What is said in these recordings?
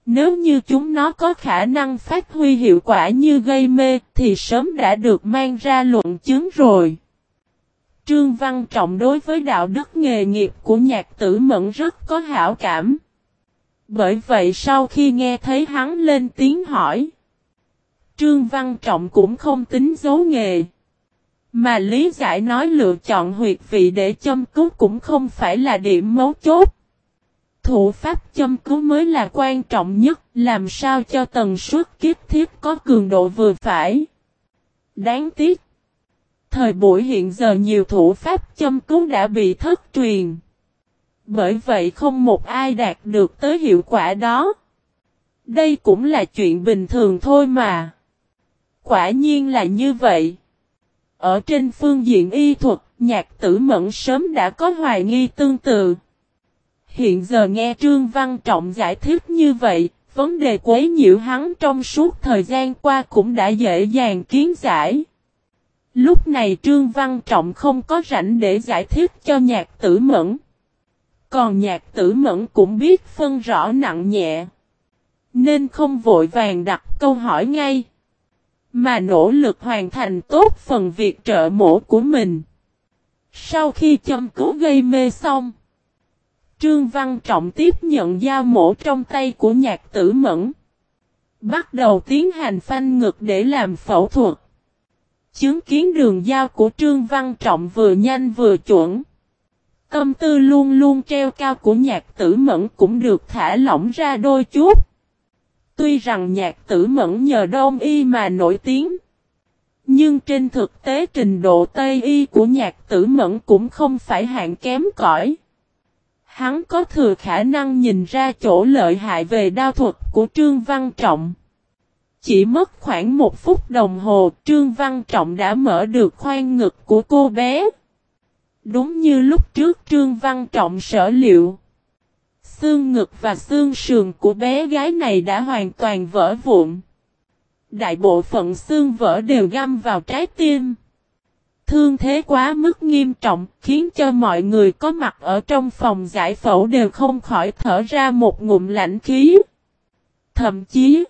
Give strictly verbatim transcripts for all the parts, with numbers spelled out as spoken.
Nếu như chúng nó có khả năng phát huy hiệu quả như gây mê thì sớm đã được mang ra luận chứng rồi. Trương Văn Trọng đối với đạo đức nghề nghiệp của Nhạc Tử Mẫn rất có hảo cảm. Bởi vậy sau khi nghe thấy hắn lên tiếng hỏi, Trương Văn Trọng cũng không tính giấu nghề. Mà lý giải nói lựa chọn huyệt vị để châm cứu cũng không phải là điểm mấu chốt. Thủ pháp châm cứu mới là quan trọng nhất, làm sao cho tần suất kiếp thiết có cường độ vừa phải. Đáng tiếc, thời buổi hiện giờ nhiều thủ pháp châm cứu đã bị thất truyền. Bởi vậy không một ai đạt được tới hiệu quả đó. Đây cũng là chuyện bình thường thôi mà. Quả nhiên là như vậy. Ở trên phương diện y thuật, Nhạc Tử Mẫn sớm đã có hoài nghi tương tự. Hiện giờ nghe Trương Văn Trọng giải thích như vậy, vấn đề quấy nhiễu hắn trong suốt thời gian qua cũng đã dễ dàng kiến giải. Lúc này Trương Văn Trọng không có rảnh để giải thích cho Nhạc Tử Mẫn. Còn Nhạc Tử Mẫn cũng biết phân rõ nặng nhẹ, nên không vội vàng đặt câu hỏi ngay, mà nỗ lực hoàn thành tốt phần việc trợ mổ của mình. Sau khi châm cứu gây mê xong, Trương Văn Trọng tiếp nhận dao mổ trong tay của Nhạc Tử Mẫn, bắt đầu tiến hành phanh ngực để làm phẫu thuật. Chứng kiến đường dao của Trương Văn Trọng vừa nhanh vừa chuẩn, tâm tư luôn luôn treo cao của Nhạc Tử Mẫn cũng được thả lỏng ra đôi chút. Tuy rằng Nhạc Tử Mẫn nhờ Đông y mà nổi tiếng, nhưng trên thực tế trình độ Tây y của Nhạc Tử Mẫn cũng không phải hạng kém cỏi. Hắn có thừa khả năng nhìn ra chỗ lợi hại về đao thuật của Trương Văn Trọng. Chỉ mất khoảng một phút đồng hồ, Trương Văn Trọng đã mở được khoang ngực của cô bé. Đúng như lúc trước Trương Văn Trọng sở liệu, xương ngực và xương sườn của bé gái này đã hoàn toàn vỡ vụn. Đại bộ phận xương vỡ đều găm vào trái tim. Thương thế quá mức nghiêm trọng, khiến cho mọi người có mặt ở trong phòng giải phẫu đều không khỏi thở ra một ngụm lạnh khí. Thậm chí,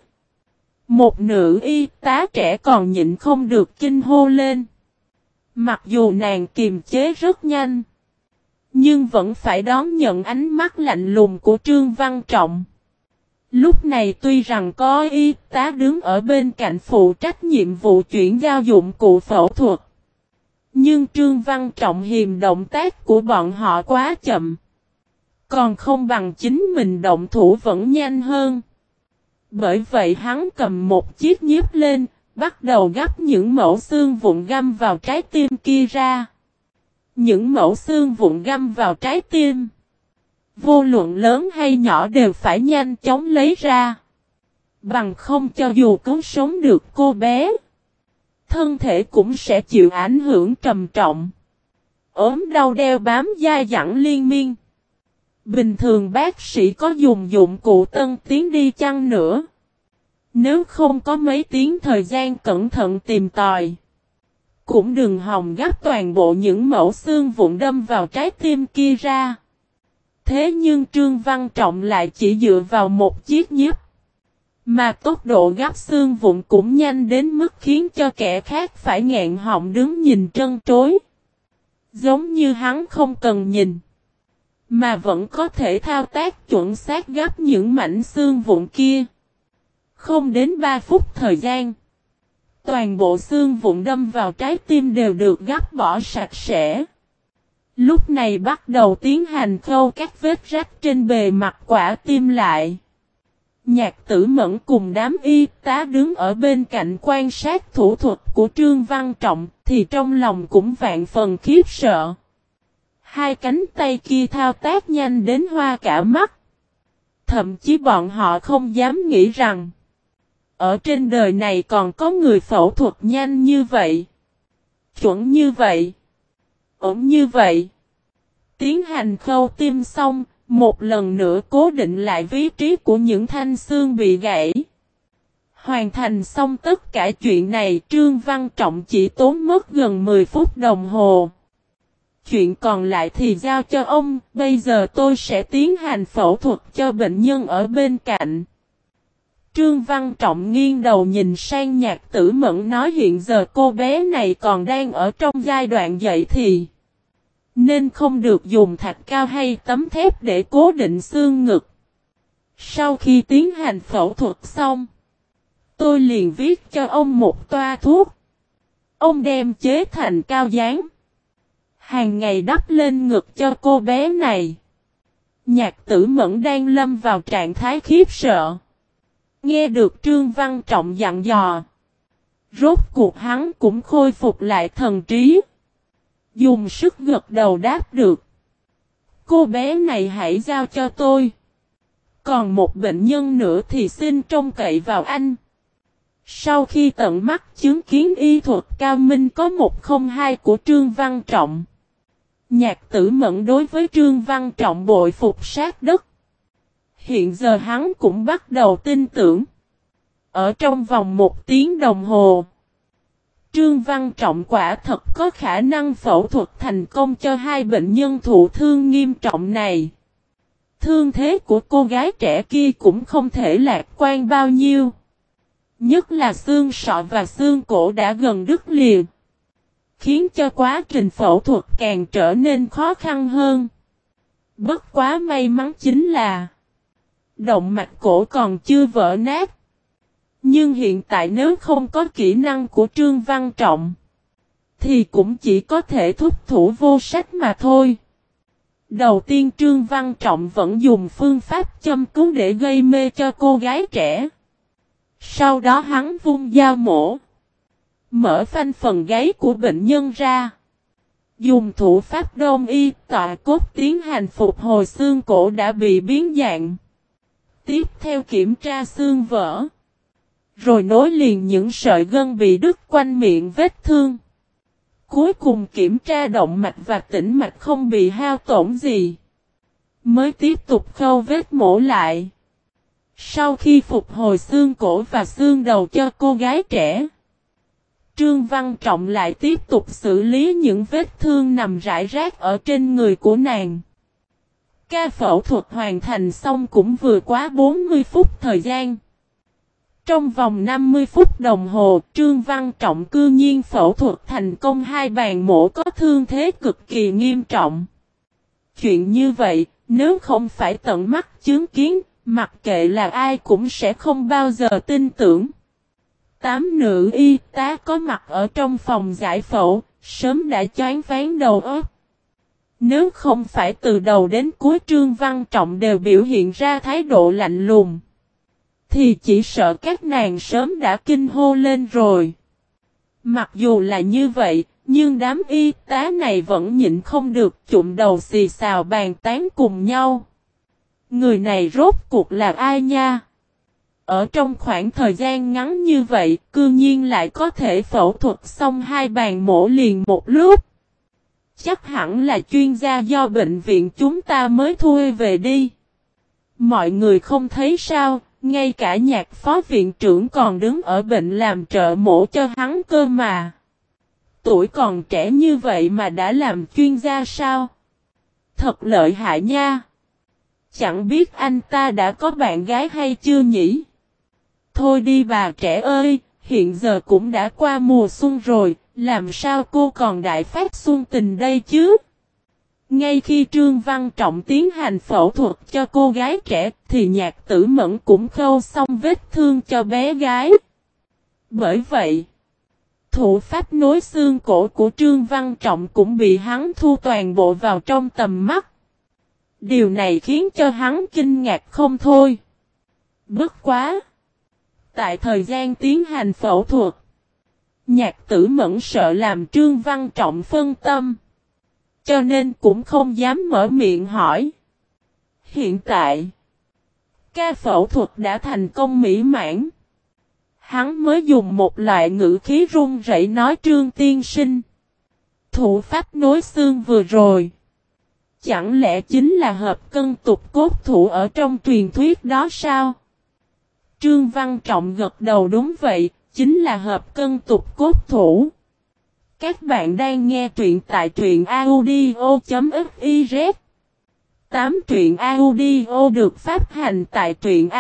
một nữ y tá trẻ còn nhịn không được kinh hô lên. Mặc dù nàng kiềm chế rất nhanh, nhưng vẫn phải đón nhận ánh mắt lạnh lùng của Trương Văn Trọng. Lúc này tuy rằng có y tá đứng ở bên cạnh phụ trách nhiệm vụ chuyển giao dụng cụ phẫu thuật, nhưng Trương Văn Trọng hiềm động tác của bọn họ quá chậm. Còn không bằng chính mình động thủ vẫn nhanh hơn. Bởi vậy hắn cầm một chiếc nhíp lên, bắt đầu gắp những mẫu xương vụn găm vào trái tim kia ra. Những mẫu xương vụn găm vào trái tim, vô luận lớn hay nhỏ đều phải nhanh chóng lấy ra. Bằng không cho dù cứu sống được cô bé, thân thể cũng sẽ chịu ảnh hưởng trầm trọng. Ốm đau đeo bám dai dẳng liên miên. Bình thường bác sĩ có dùng dụng cụ tân tiến đi chăng nữa, nếu không có mấy tiếng thời gian cẩn thận tìm tòi, cũng đừng hòng gắp toàn bộ những mẫu xương vụn đâm vào trái tim kia ra. Thế nhưng Trương Văn Trọng lại chỉ dựa vào một chiếc nhíp, mà tốc độ gắp xương vụn cũng nhanh đến mức khiến cho kẻ khác phải nghẹn họng đứng nhìn trân trối. Giống như hắn không cần nhìn, mà vẫn có thể thao tác chuẩn xác gắp những mảnh xương vụn kia. Không đến ba phút thời gian, toàn bộ xương vụn đâm vào trái tim đều được gắp bỏ sạch sẽ. Lúc này bắt đầu tiến hành khâu các vết rách trên bề mặt quả tim lại. Nhạc Tử Mẫn cùng đám y tá đứng ở bên cạnh quan sát thủ thuật của Trương Văn Trọng thì trong lòng cũng vạn phần khiếp sợ. Hai cánh tay kia thao tác nhanh đến hoa cả mắt. Thậm chí bọn họ không dám nghĩ rằng ở trên đời này còn có người phẫu thuật nhanh như vậy, chuẩn như vậy, ổn như vậy. Tiến hành khâu tim xong, một lần nữa cố định lại vị trí của những thanh xương bị gãy. Hoàn thành xong tất cả chuyện này, Trương Văn Trọng chỉ tốn mất gần mười phút đồng hồ. Chuyện còn lại thì giao cho ông, bây giờ tôi sẽ tiến hành phẫu thuật cho bệnh nhân ở bên cạnh. Trương Văn Trọng nghiêng đầu nhìn sang Nhạc Tử Mẫn nói hiện giờ cô bé này còn đang ở trong giai đoạn dậy thì. Nên không được dùng thạch cao hay tấm thép để cố định xương ngực. Sau khi tiến hành phẫu thuật xong, tôi liền viết cho ông một toa thuốc. Ông đem chế thành cao dán. Hàng ngày đắp lên ngực cho cô bé này. Nhạc Tử Mẫn đang lâm vào trạng thái khiếp sợ. Nghe được Trương Văn Trọng dặn dò. Rốt cuộc hắn cũng khôi phục lại thần trí. Dùng sức gật đầu đáp được. Cô bé này hãy giao cho tôi. Còn một bệnh nhân nữa thì xin trông cậy vào anh. Sau khi tận mắt chứng kiến y thuật cao minh có một không hai của Trương Văn Trọng. Nhạc Tử Mẫn đối với Trương Văn Trọng bội phục sát đất. Hiện giờ hắn cũng bắt đầu tin tưởng. Ở trong vòng một tiếng đồng hồ, Trương Văn Trọng quả thật có khả năng phẫu thuật thành công cho hai bệnh nhân thụ thương nghiêm trọng này. Thương thế của cô gái trẻ kia cũng không thể lạc quan bao nhiêu. Nhất là xương sọ và xương cổ đã gần đứt lìa. Khiến cho quá trình phẫu thuật càng trở nên khó khăn hơn. Bất quá may mắn chính là động mạch cổ còn chưa vỡ nát. Nhưng hiện tại nếu không có kỹ năng của Trương Văn Trọng thì cũng chỉ có thể thúc thủ vô sách mà thôi. Đầu tiên Trương Văn Trọng vẫn dùng phương pháp châm cứu để gây mê cho cô gái trẻ. Sau đó hắn vung dao mổ. Mở phanh phần gáy của bệnh nhân ra. Dùng thủ pháp đông y tọa cốt tiến hành phục hồi xương cổ đã bị biến dạng. Tiếp theo kiểm tra xương vỡ. Rồi nối liền những sợi gân bị đứt quanh miệng vết thương. Cuối cùng kiểm tra động mạch và tĩnh mạch không bị hao tổn gì. Mới tiếp tục khâu vết mổ lại. Sau khi phục hồi xương cổ và xương đầu cho cô gái trẻ, Trương Văn Trọng lại tiếp tục xử lý những vết thương nằm rải rác ở trên người của nàng. Ca phẫu thuật hoàn thành xong cũng vừa quá bốn mươi phút thời gian. Trong vòng năm mươi phút đồng hồ, Trương Văn Trọng cư nhiên phẫu thuật thành công hai bàn mổ có thương thế cực kỳ nghiêm trọng. Chuyện như vậy, nếu không phải tận mắt chứng kiến, mặc kệ là ai cũng sẽ không bao giờ tin tưởng. Tám nữ y tá có mặt ở trong phòng giải phẫu, sớm đã choáng váng đầu óc. Nếu không phải từ đầu đến cuối Trương Văn Trọng đều biểu hiện ra thái độ lạnh lùng, thì chỉ sợ các nàng sớm đã kinh hô lên rồi. Mặc dù là như vậy, nhưng đám y tá này vẫn nhịn không được chụm đầu xì xào bàn tán cùng nhau. Người này rốt cuộc là ai nha? Ở trong khoảng thời gian ngắn như vậy, cư nhiên lại có thể phẫu thuật xong hai bàn mổ liền một lúc. Chắc hẳn là chuyên gia do bệnh viện chúng ta mới thuê về đi. Mọi người không thấy sao, ngay cả Nhạc phó viện trưởng còn đứng ở bệnh làm trợ mổ cho hắn cơ mà. Tuổi còn trẻ như vậy mà đã làm chuyên gia sao? Thật lợi hại nha. Chẳng biết anh ta đã có bạn gái hay chưa nhỉ? Thôi đi bà trẻ ơi, hiện giờ cũng đã qua mùa xuân rồi, làm sao cô còn đại phát xuân tình đây chứ? Ngay khi Trương Văn Trọng tiến hành phẫu thuật cho cô gái trẻ thì Nhạc Tử Mẫn cũng khâu xong vết thương cho bé gái. Bởi vậy, thủ pháp nối xương cổ của Trương Văn Trọng cũng bị hắn thu toàn bộ vào trong tầm mắt. Điều này khiến cho hắn kinh ngạc không thôi. Bất quá! Tại thời gian tiến hành phẫu thuật, Nhạc Tử Mẫn sợ làm Trương Văn Trọng phân tâm, cho nên cũng không dám mở miệng hỏi. Hiện tại, ca phẫu thuật đã thành công mỹ mãn. Hắn mới dùng một loại ngữ khí run rẩy nói Trương tiên sinh. Thủ pháp nối xương vừa rồi, chẳng lẽ chính là hợp cân tục cốt thủ ở trong truyền thuyết đó sao? Trương Văn Trọng gật đầu đúng vậy, chính là hợp cân tục cốt thủ. Các bạn đang nghe truyện tại truyện audio chấm fiz. tám truyện audio được phát hành tại truyện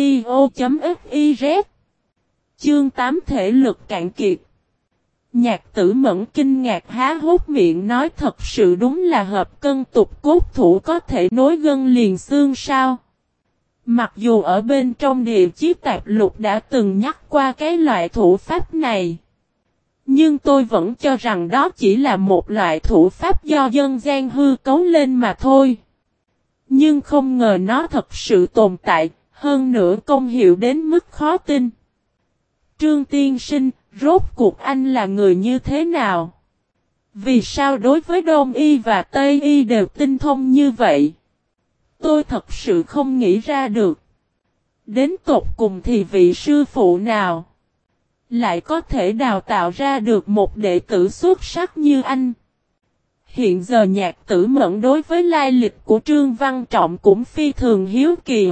audio.fiz. Chương tám thể lực cạn kiệt. Nhạc Tử Mẫn kinh ngạc há hốc miệng nói thật sự đúng là hợp cân tục cốt thủ có thể nối gân liền xương sao. Mặc dù ở bên trong địa chí tạp lục đã từng nhắc qua cái loại thủ pháp này. Nhưng tôi vẫn cho rằng đó chỉ là một loại thủ pháp do dân gian hư cấu lên mà thôi. Nhưng không ngờ nó thật sự tồn tại, hơn nữa công hiệu đến mức khó tin. Trương tiên sinh, rốt cuộc anh là người như thế nào? Vì sao đối với Đông y và Tây y đều tinh thông như vậy? Tôi thật sự không nghĩ ra được. Đến tột cùng thì vị sư phụ nào lại có thể đào tạo ra được một đệ tử xuất sắc như anh? Hiện giờ Nhạc Tử Mẫn đối với lai lịch của Trương Văn Trọng cũng phi thường hiếu kỳ.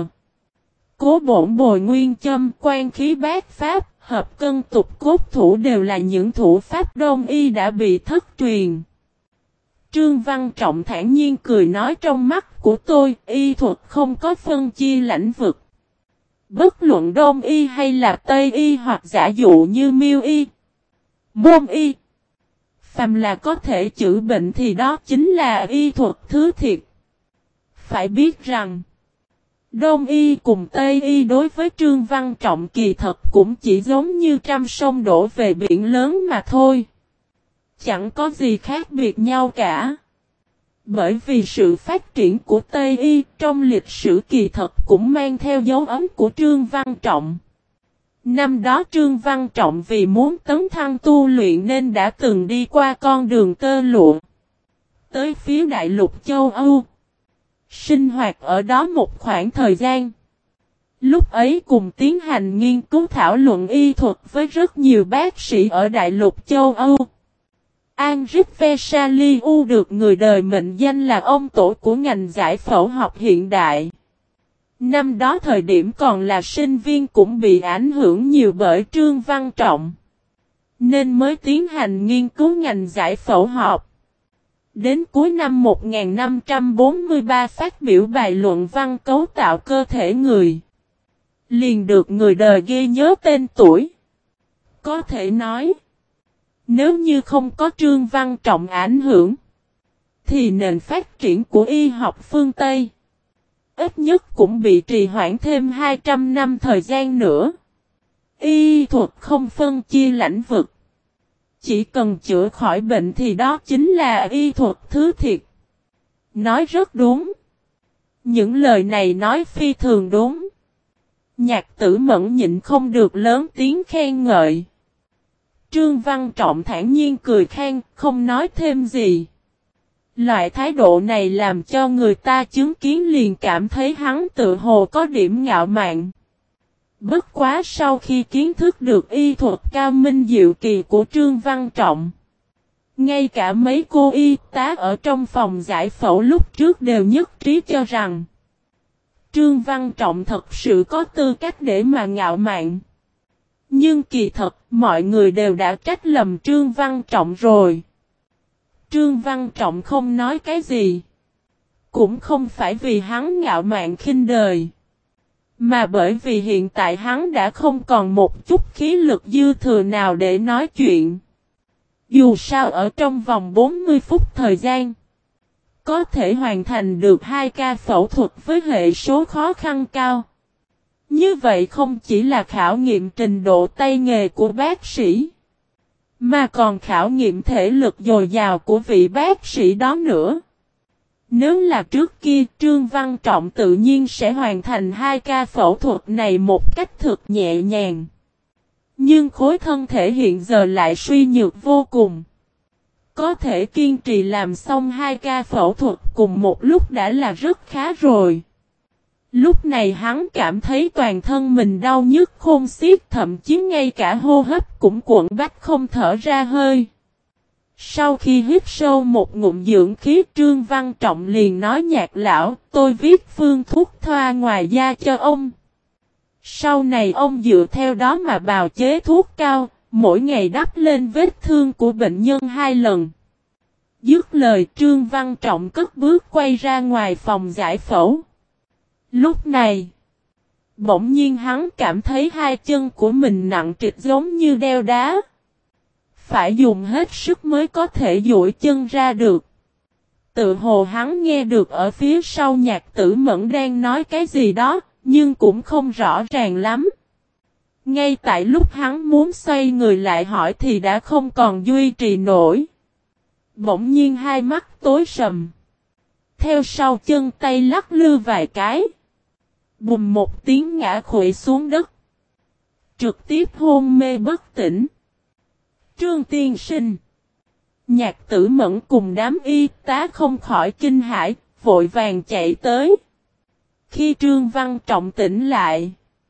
Cố Bổn Bồi Nguyên Châm, Quan Khí Bát Pháp, Hợp Cân Tục Cốt Thủ đều là những thủ pháp Đông y đã bị thất truyền. Trương Văn Trọng thản nhiên cười nói trong mắt của tôi, y thuật không có phân chia lãnh vực. Bất luận Đông y hay là Tây y hoặc giả dụ như Miêu y, Môn y, phàm là có thể chữa bệnh thì đó chính là y thuật thứ thiệt. Phải biết rằng, Đông y cùng Tây y đối với Trương Văn Trọng kỳ thật cũng chỉ giống như trăm sông đổ về biển lớn mà thôi. Chẳng có gì khác biệt nhau cả. Bởi vì sự phát triển của Tây y trong lịch sử kỳ thật cũng mang theo dấu ấn của Trương Văn Trọng. Năm đó Trương Văn Trọng vì muốn tấn thăng tu luyện nên đã từng đi qua con đường tơ lụa tới phía đại lục châu Âu. Sinh hoạt ở đó một khoảng thời gian. Lúc ấy cùng tiến hành nghiên cứu thảo luận y thuật với rất nhiều bác sĩ ở đại lục châu Âu. Henri Vesaliu được người đời mệnh danh là ông tổ của ngành giải phẫu học hiện đại. Năm đó thời điểm còn là sinh viên cũng bị ảnh hưởng nhiều bởi Trương Văn Trọng, nên mới tiến hành nghiên cứu ngành giải phẫu học. Đến cuối năm một nghìn năm trăm bốn mươi ba phát biểu bài luận văn cấu tạo cơ thể người. Liền được người đời ghi nhớ tên tuổi. Có thể nói, nếu như không có Trương Văn Trọng ảnh hưởng, thì nền phát triển của y học phương Tây ít nhất cũng bị trì hoãn thêm hai trăm năm thời gian nữa. Y thuật không phân chia lãnh vực. Chỉ cần chữa khỏi bệnh thì đó chính là y thuật thứ thiệt. Nói rất đúng. Những lời này nói phi thường đúng. Nhạc Tử Mẫn nhịn không được lớn tiếng khen ngợi. Trương Văn Trọng thản nhiên cười khen, không nói thêm gì. Loại thái độ này làm cho người ta chứng kiến liền cảm thấy hắn tự hồ có điểm ngạo mạn. Bất quá sau khi kiến thức được y thuật cao minh diệu kỳ của Trương Văn Trọng, ngay cả mấy cô y tá ở trong phòng giải phẫu lúc trước đều nhất trí cho rằng Trương Văn Trọng thật sự có tư cách để mà ngạo mạn. Nhưng kỳ thật, mọi người đều đã trách lầm Trương Văn Trọng rồi. Trương Văn Trọng không nói cái gì. Cũng không phải vì hắn ngạo mạn khinh đời. Mà bởi vì hiện tại hắn đã không còn một chút khí lực dư thừa nào để nói chuyện. Dù sao ở trong vòng bốn mươi phút thời gian, có thể hoàn thành được hai ca phẫu thuật với hệ số khó khăn cao. Như vậy không chỉ là khảo nghiệm trình độ tay nghề của bác sĩ, mà còn khảo nghiệm thể lực dồi dào của vị bác sĩ đó nữa. Nếu là trước kia Trương Văn Trọng tự nhiên sẽ hoàn thành hai ca phẫu thuật này một cách thực nhẹ nhàng. Nhưng khối thân thể hiện giờ lại suy nhược vô cùng. Có thể kiên trì làm xong hai ca phẫu thuật cùng một lúc đã là rất khá rồi. Lúc này hắn cảm thấy toàn thân mình đau nhức khôn xiết, thậm chí ngay cả hô hấp cũng cuộn bách không thở ra hơi. Sau khi hít sâu một ngụm dưỡng khí, Trương Văn Trọng liền nói: Nhạc lão, tôi viết phương thuốc thoa ngoài da cho ông. Sau này ông dựa theo đó mà bào chế thuốc cao, mỗi ngày đắp lên vết thương của bệnh nhân hai lần. Dứt lời Trương Văn Trọng cất bước quay ra ngoài phòng giải phẫu. Lúc này, bỗng nhiên hắn cảm thấy hai chân của mình nặng trịch giống như đeo đá. Phải dùng hết sức mới có thể duỗi chân ra được. Tự hồ hắn nghe được ở phía sau Nhạc Tử Mẫn đang nói cái gì đó, nhưng cũng không rõ ràng lắm. Ngay tại lúc hắn muốn xoay người lại hỏi thì đã không còn duy trì nổi. Bỗng nhiên hai mắt tối sầm. Theo sau chân tay lắc lư vài cái. Bùm một tiếng ngã khuỵu xuống đất. Trực tiếp hôn mê bất tỉnh. Trương tiên sinh. Nhạc Tử Mẫn cùng đám y tá không khỏi kinh hãi, vội vàng chạy tới. Khi Trương Văn Trọng tỉnh lại,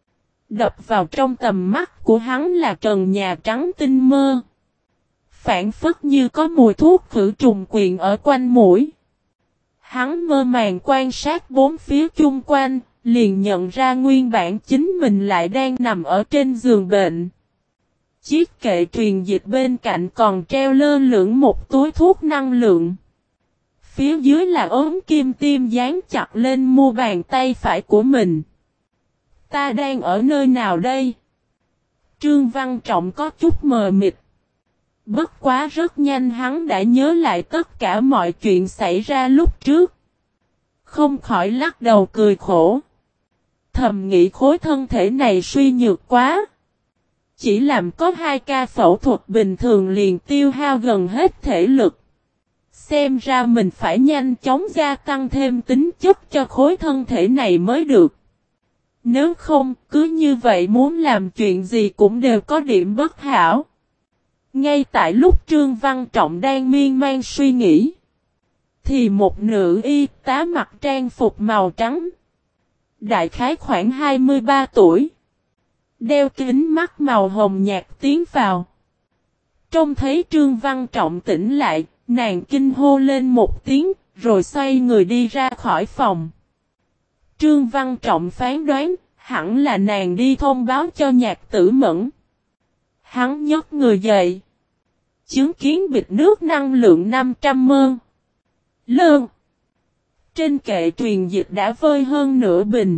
đập vào trong tầm mắt của hắn là trần nhà trắng tinh mơ. Phản phất như có mùi thuốc khử trùng quyện ở quanh mũi. Hắn mơ màng quan sát bốn phía chung quanh, liền nhận ra nguyên bản chính mình lại đang nằm ở trên giường bệnh. Chiếc kệ truyền dịch bên cạnh còn treo lơ lửng một túi thuốc năng lượng. Phía dưới là ốm kim tiêm dán chặt lên mu bàn tay phải của mình. Ta đang ở nơi nào đây? Trương Văn Trọng có chút mờ mịt. Bất quá rất nhanh hắn đã nhớ lại tất cả mọi chuyện xảy ra lúc trước. Không khỏi lắc đầu cười khổ. Thầm nghĩ khối thân thể này suy nhược quá. Chỉ làm có hai ca phẫu thuật bình thường liền tiêu hao gần hết thể lực. Xem ra mình phải nhanh chóng gia tăng thêm tính chất cho khối thân thể này mới được. Nếu không, cứ như vậy muốn làm chuyện gì cũng đều có điểm bất hảo. Ngay tại lúc Trương Văn Trọng đang miên man suy nghĩ, thì một nữ y tá mặc trang phục màu trắng, đại khái khoảng hai mươi ba tuổi, đeo kính mắt màu hồng nhạt tiến vào. Trông thấy Trương Văn Trọng tỉnh lại, nàng kinh hô lên một tiếng, rồi xoay người đi ra khỏi phòng. Trương Văn Trọng phán đoán, hẳn là nàng đi thông báo cho Nhạc Tử Mẫn. Hắn nhấc người dậy, chứng kiến bịch nước năng lượng năm trăm mơn. Lơn. Trên kệ truyền dịch đã vơi hơn nửa bình.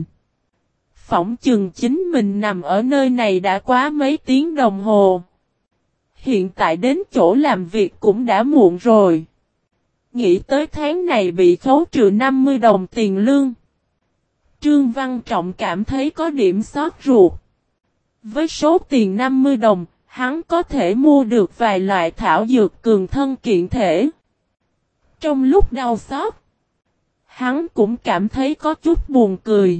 Phỏng chừng chính mình nằm ở nơi này đã quá mấy tiếng đồng hồ. Hiện tại đến chỗ làm việc cũng đã muộn rồi. Nghĩ tới tháng này bị khấu trừ năm mươi đồng tiền lương. Trương Văn Trọng cảm thấy có điểm xót ruột. Với số tiền năm mươi đồng, hắn có thể mua được vài loại thảo dược cường thân kiện thể. Trong lúc đau xót, hắn cũng cảm thấy có chút buồn cười.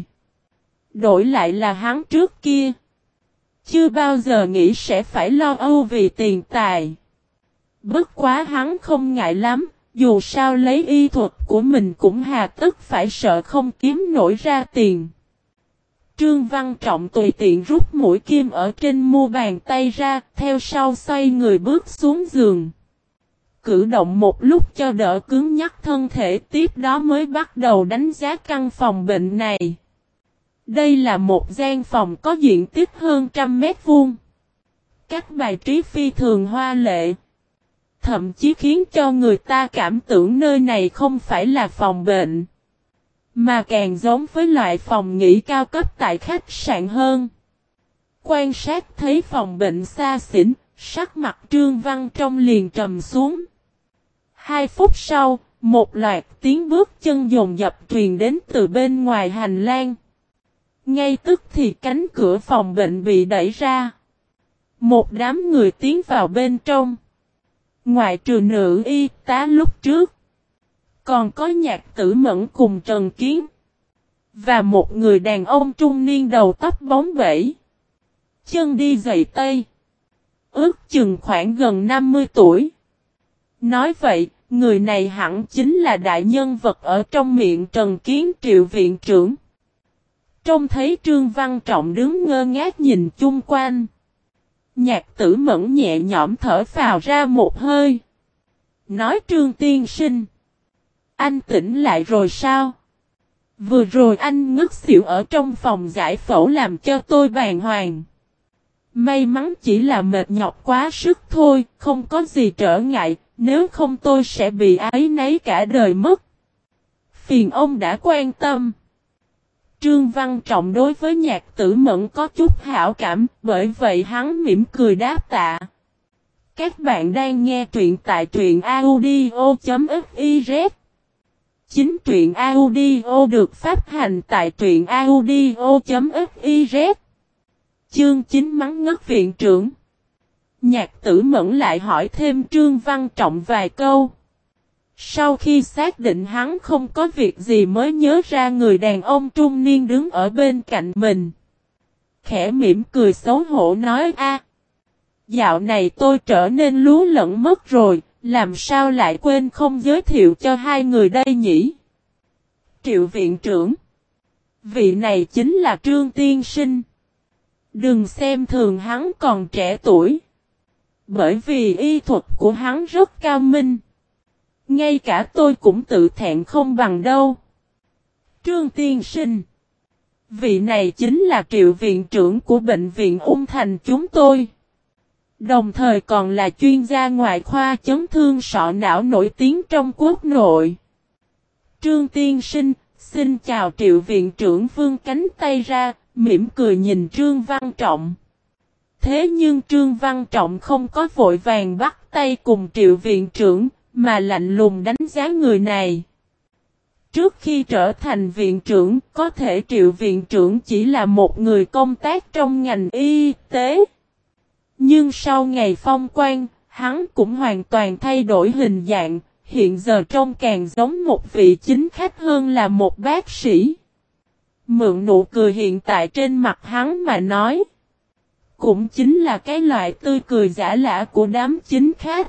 Đổi lại là hắn trước kia. Chưa bao giờ nghĩ sẽ phải lo âu vì tiền tài. Bất quá hắn không ngại lắm, dù sao lấy y thuật của mình cũng hà tất phải sợ không kiếm nổi ra tiền. Trương Văn Trọng tùy tiện rút mũi kim ở trên mu bàn tay ra, theo sau xoay người bước xuống giường. Cử động một lúc cho đỡ cứng nhắc thân thể, tiếp đó mới bắt đầu đánh giá căn phòng bệnh này. Đây là một gian phòng có diện tích hơn trăm mét vuông. Các bài trí phi thường hoa lệ. Thậm chí khiến cho người ta cảm tưởng nơi này không phải là phòng bệnh, mà càng giống với loại phòng nghỉ cao cấp tại khách sạn hơn. Quan sát thấy phòng bệnh xa xỉn, sắc mặt Trương Văn Trong liền trầm xuống. Hai phút sau, một loạt tiếng bước chân dồn dập truyền đến từ bên ngoài hành lang. Ngay tức thì cánh cửa phòng bệnh bị đẩy ra. Một đám người tiến vào bên trong. Ngoại trừ nữ y tá lúc trước, còn có Nhạc Tử Mẫn cùng Trần Kiến. Và một người đàn ông trung niên đầu tóc bóng bẩy, chân đi giày tây, ước chừng khoảng gần năm mươi tuổi. Nói vậy, người này hẳn chính là đại nhân vật ở trong miệng Trần Kiến Triệu viện trưởng. Trông thấy Trương Văn Trọng đứng ngơ ngác nhìn chung quanh, Nhạc Tử Mẫn nhẹ nhõm thở phào ra một hơi. Nói Trương tiên sinh, anh tỉnh lại rồi sao? Vừa rồi anh ngất xỉu ở trong phòng giải phẫu làm cho tôi bàng hoàng. May mắn chỉ là mệt nhọc quá sức thôi, không có gì trở ngại, nếu không tôi sẽ bị áy náy cả đời mất. Phiền ông đã quan tâm. Trương Văn Trọng đối với Nhạc Tử Mẫn có chút hảo cảm, bởi vậy hắn mỉm cười đáp tạ. Các bạn đang nghe truyện tại truyện audio chấm fiz. Chính truyện audio được phát hành tại truyện audio chấm fiz. Chương chín mắng ngất viện trưởng. Nhạc Tử Mẫn lại hỏi thêm Trương Văn Trọng vài câu. Sau khi xác định hắn không có việc gì mới nhớ ra người đàn ông trung niên đứng ở bên cạnh mình. Khẽ mỉm cười xấu hổ nói a, dạo này tôi trở nên lú lẫn mất rồi, làm sao lại quên không giới thiệu cho hai người đây nhỉ? Triệu viện trưởng. Vị này chính là Trương Tiên Sinh. Đừng xem thường hắn còn trẻ tuổi. Bởi vì y thuật của hắn rất cao minh. Ngay cả tôi cũng tự thẹn không bằng đâu. Trương Tiên Sinh. Vị này chính là Triệu viện trưởng của bệnh viện Ung Thành chúng tôi. Đồng thời còn là chuyên gia ngoại khoa chấn thương sọ não nổi tiếng trong quốc nội. Trương Tiên Sinh, xin chào Triệu viện trưởng vươn cánh tay ra, mỉm cười nhìn Trương Văn Trọng. Thế nhưng Trương Văn Trọng không có vội vàng bắt tay cùng Triệu viện trưởng, mà lạnh lùng đánh giá người này. Trước khi trở thành viện trưởng, có thể Triệu viện trưởng chỉ là một người công tác trong ngành y tế. Nhưng sau ngày phong quan, hắn cũng hoàn toàn thay đổi hình dạng, hiện giờ trông càng giống một vị chính khách hơn là một bác sĩ. Mượn nụ cười hiện tại trên mặt hắn mà nói. Cũng chính là cái loại tươi cười giả lả của đám chính khách.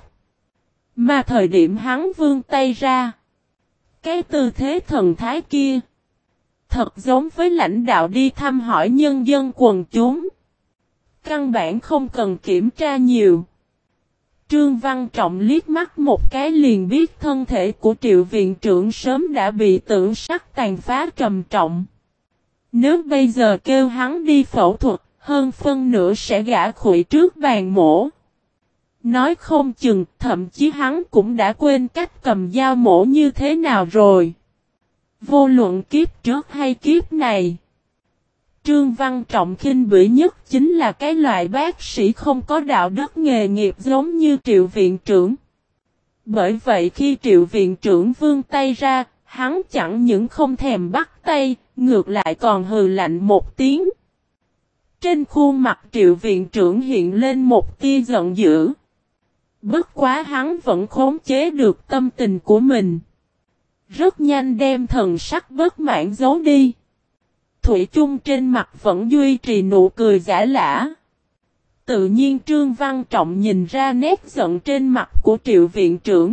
Mà thời điểm hắn vươn tay ra. Cái tư thế thần thái kia. Thật giống với lãnh đạo đi thăm hỏi nhân dân quần chúng. Căn bản không cần kiểm tra nhiều. Trương Văn Trọng liếc mắt một cái liền biết thân thể của Triệu viện trưởng sớm đã bị tưởng sắc tàn phá trầm trọng. Nếu bây giờ kêu hắn đi phẫu thuật, hơn phân nửa sẽ gã khuỵu trước bàn mổ. Nói không chừng, thậm chí hắn cũng đã quên cách cầm dao mổ như thế nào rồi. Vô luận kiếp trước hay kiếp này. Trương Văn Trọng khinh bỉ nhất chính là cái loại bác sĩ không có đạo đức nghề nghiệp giống như Triệu viện trưởng. Bởi vậy khi Triệu viện trưởng vươn tay ra, hắn chẳng những không thèm bắt tay, ngược lại còn hừ lạnh một tiếng. Trên khuôn mặt Triệu viện trưởng hiện lên một tia giận dữ. Bất quá hắn vẫn khống chế được tâm tình của mình. Rất nhanh đem thần sắc bất mãn giấu đi. Thủy chung trên mặt vẫn duy trì nụ cười giả lả. Tự nhiên Trương Văn Trọng nhìn ra nét giận trên mặt của Triệu viện trưởng.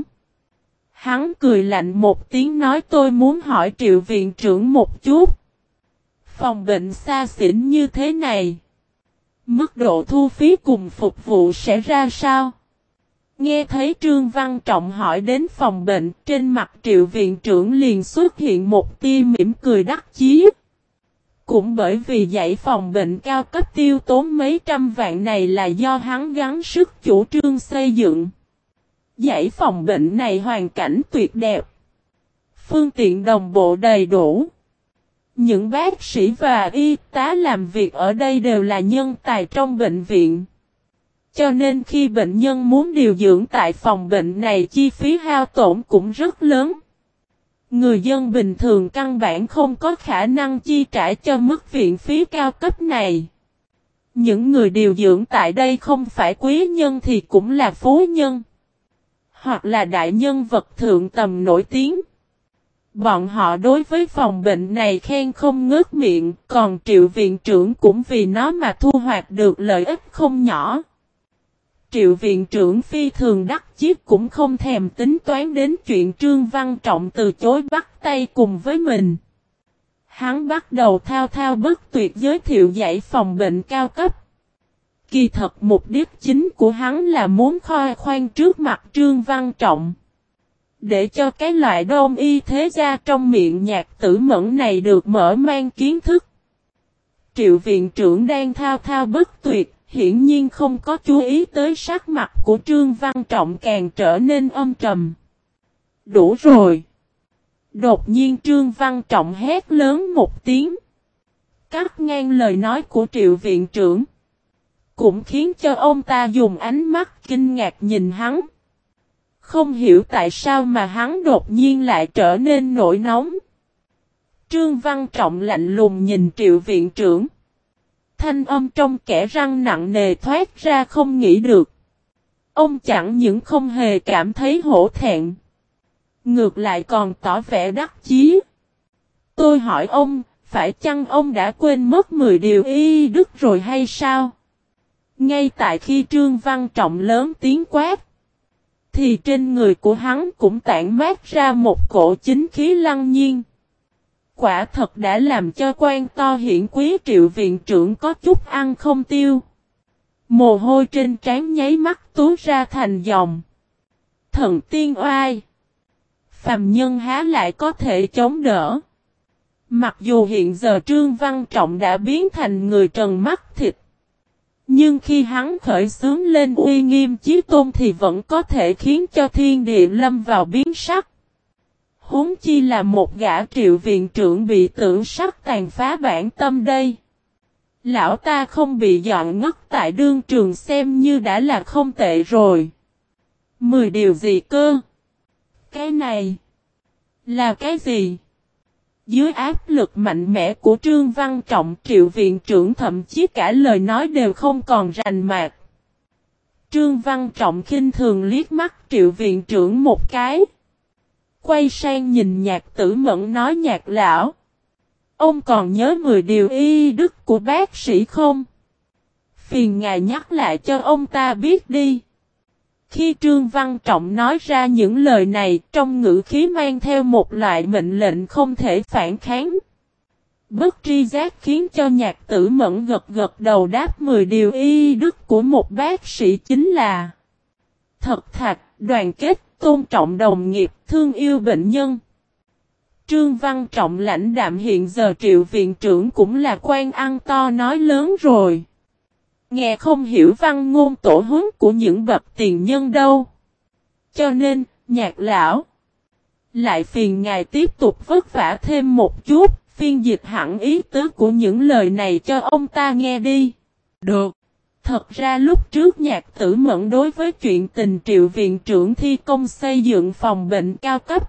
Hắn cười lạnh một tiếng nói tôi muốn hỏi Triệu viện trưởng một chút. Phòng bệnh xa xỉn như thế này. Mức độ thu phí cùng phục vụ sẽ ra sao? Nghe thấy Trương Văn Trọng hỏi đến phòng bệnh, trên mặt Triệu viện trưởng liền xuất hiện một tia mỉm cười đắc chí. Cũng bởi vì dãy phòng bệnh cao cấp tiêu tốn mấy trăm vạn này là do hắn gắng sức chủ trương xây dựng. Dãy phòng bệnh này hoàn cảnh tuyệt đẹp. Phương tiện đồng bộ đầy đủ. Những bác sĩ và y tá làm việc ở đây đều là nhân tài trong bệnh viện. Cho nên khi bệnh nhân muốn điều dưỡng tại phòng bệnh này chi phí hao tổn cũng rất lớn. Người dân bình thường căn bản không có khả năng chi trả cho mức viện phí cao cấp này. Những người điều dưỡng tại đây không phải quý nhân thì cũng là phú nhân. Hoặc là đại nhân vật thượng tầm nổi tiếng. Bọn họ đối với phòng bệnh này khen không ngớt miệng, còn Triệu viện trưởng cũng vì nó mà thu hoạch được lợi ích không nhỏ. Triệu viện trưởng phi thường đắc chí cũng không thèm tính toán đến chuyện Trương Văn Trọng từ chối bắt tay cùng với mình. Hắn bắt đầu thao thao bất tuyệt giới thiệu dãy phòng bệnh cao cấp. Kỳ thật mục đích chính của hắn là muốn khoe khoang trước mặt Trương Văn Trọng. Để cho cái loại đôn y thế gia trong miệng Nhạc Tử Mẫn này được mở mang kiến thức. Triệu viện trưởng đang thao thao bất tuyệt. hiển nhiên không có chú ý tới sắc mặt của Trương Văn Trọng càng trở nên âm trầm. Đủ rồi. Đột nhiên Trương Văn Trọng hét lớn một tiếng. Cắt ngang lời nói của Triệu viện trưởng. Cũng khiến cho ông ta dùng ánh mắt kinh ngạc nhìn hắn. Không hiểu tại sao mà hắn đột nhiên lại trở nên nổi nóng. Trương Văn Trọng lạnh lùng nhìn Triệu viện trưởng. Thanh âm trong kẽ răng nặng nề thoát ra không nghĩ được. Ông chẳng những không hề cảm thấy hổ thẹn. Ngược lại còn tỏ vẻ đắc chí. Tôi hỏi ông, phải chăng ông đã quên mất mười điều y đức rồi hay sao? Ngay tại khi Trương Văn Trọng lớn tiếng quát, thì trên người của hắn cũng tản mát ra một cổ chính khí lăng nhiên. Quả thật đã làm cho quan to hiển quý Triệu viện trưởng có chút ăn không tiêu. Mồ hôi trên trán nháy mắt túa ra thành dòng. Thần tiên oai. Phàm nhân há lại có thể chống đỡ. Mặc dù hiện giờ Trương Văn Trọng đã biến thành người trần mắt thịt. Nhưng khi hắn khởi xướng lên uy nghiêm chí tôn thì vẫn có thể khiến cho thiên địa lâm vào biến sắc. Huống chi là một gã Triệu viện trưởng bị tưởng sắc tàn phá bản tâm đây. Lão ta không bị dọn ngất tại đương trường xem như đã là không tệ rồi. Mười điều gì cơ? Cái này là cái gì? Dưới áp lực mạnh mẽ của Trương Văn Trọng, Triệu viện trưởng thậm chí cả lời nói đều không còn rành mạch. Trương Văn Trọng khinh thường liếc mắt Triệu viện trưởng một cái. Quay sang nhìn Nhạc Tử Mẫn nói: Nhạc lão, ông còn nhớ mười điều y đức của bác sĩ không? Phiền ngài nhắc lại cho ông ta biết đi. Khi Trương Văn Trọng nói ra những lời này, trong ngữ khí mang theo một loại mệnh lệnh không thể phản kháng. Bất tri giác khiến cho Nhạc Tử Mẫn gật gật đầu đáp mười điều y đức của một bác sĩ chính là thật thà, đoàn kết, tôn trọng đồng nghiệp, thương yêu bệnh nhân. Trương Văn Trọng lãnh đạm hiện giờ Triệu viện trưởng cũng là quan ăn to nói lớn rồi. Nghe không hiểu văn ngôn tổ huấn của những bậc tiền nhân đâu. Cho nên, Nhạc lão, lại phiền ngài tiếp tục vất vả thêm một chút, phiên dịch hẳn ý tứ của những lời này cho ông ta nghe đi. Được. Thật ra lúc trước Nhạc Tử Mẫn đối với chuyện tình Triệu viện trưởng thi công xây dựng phòng bệnh cao cấp,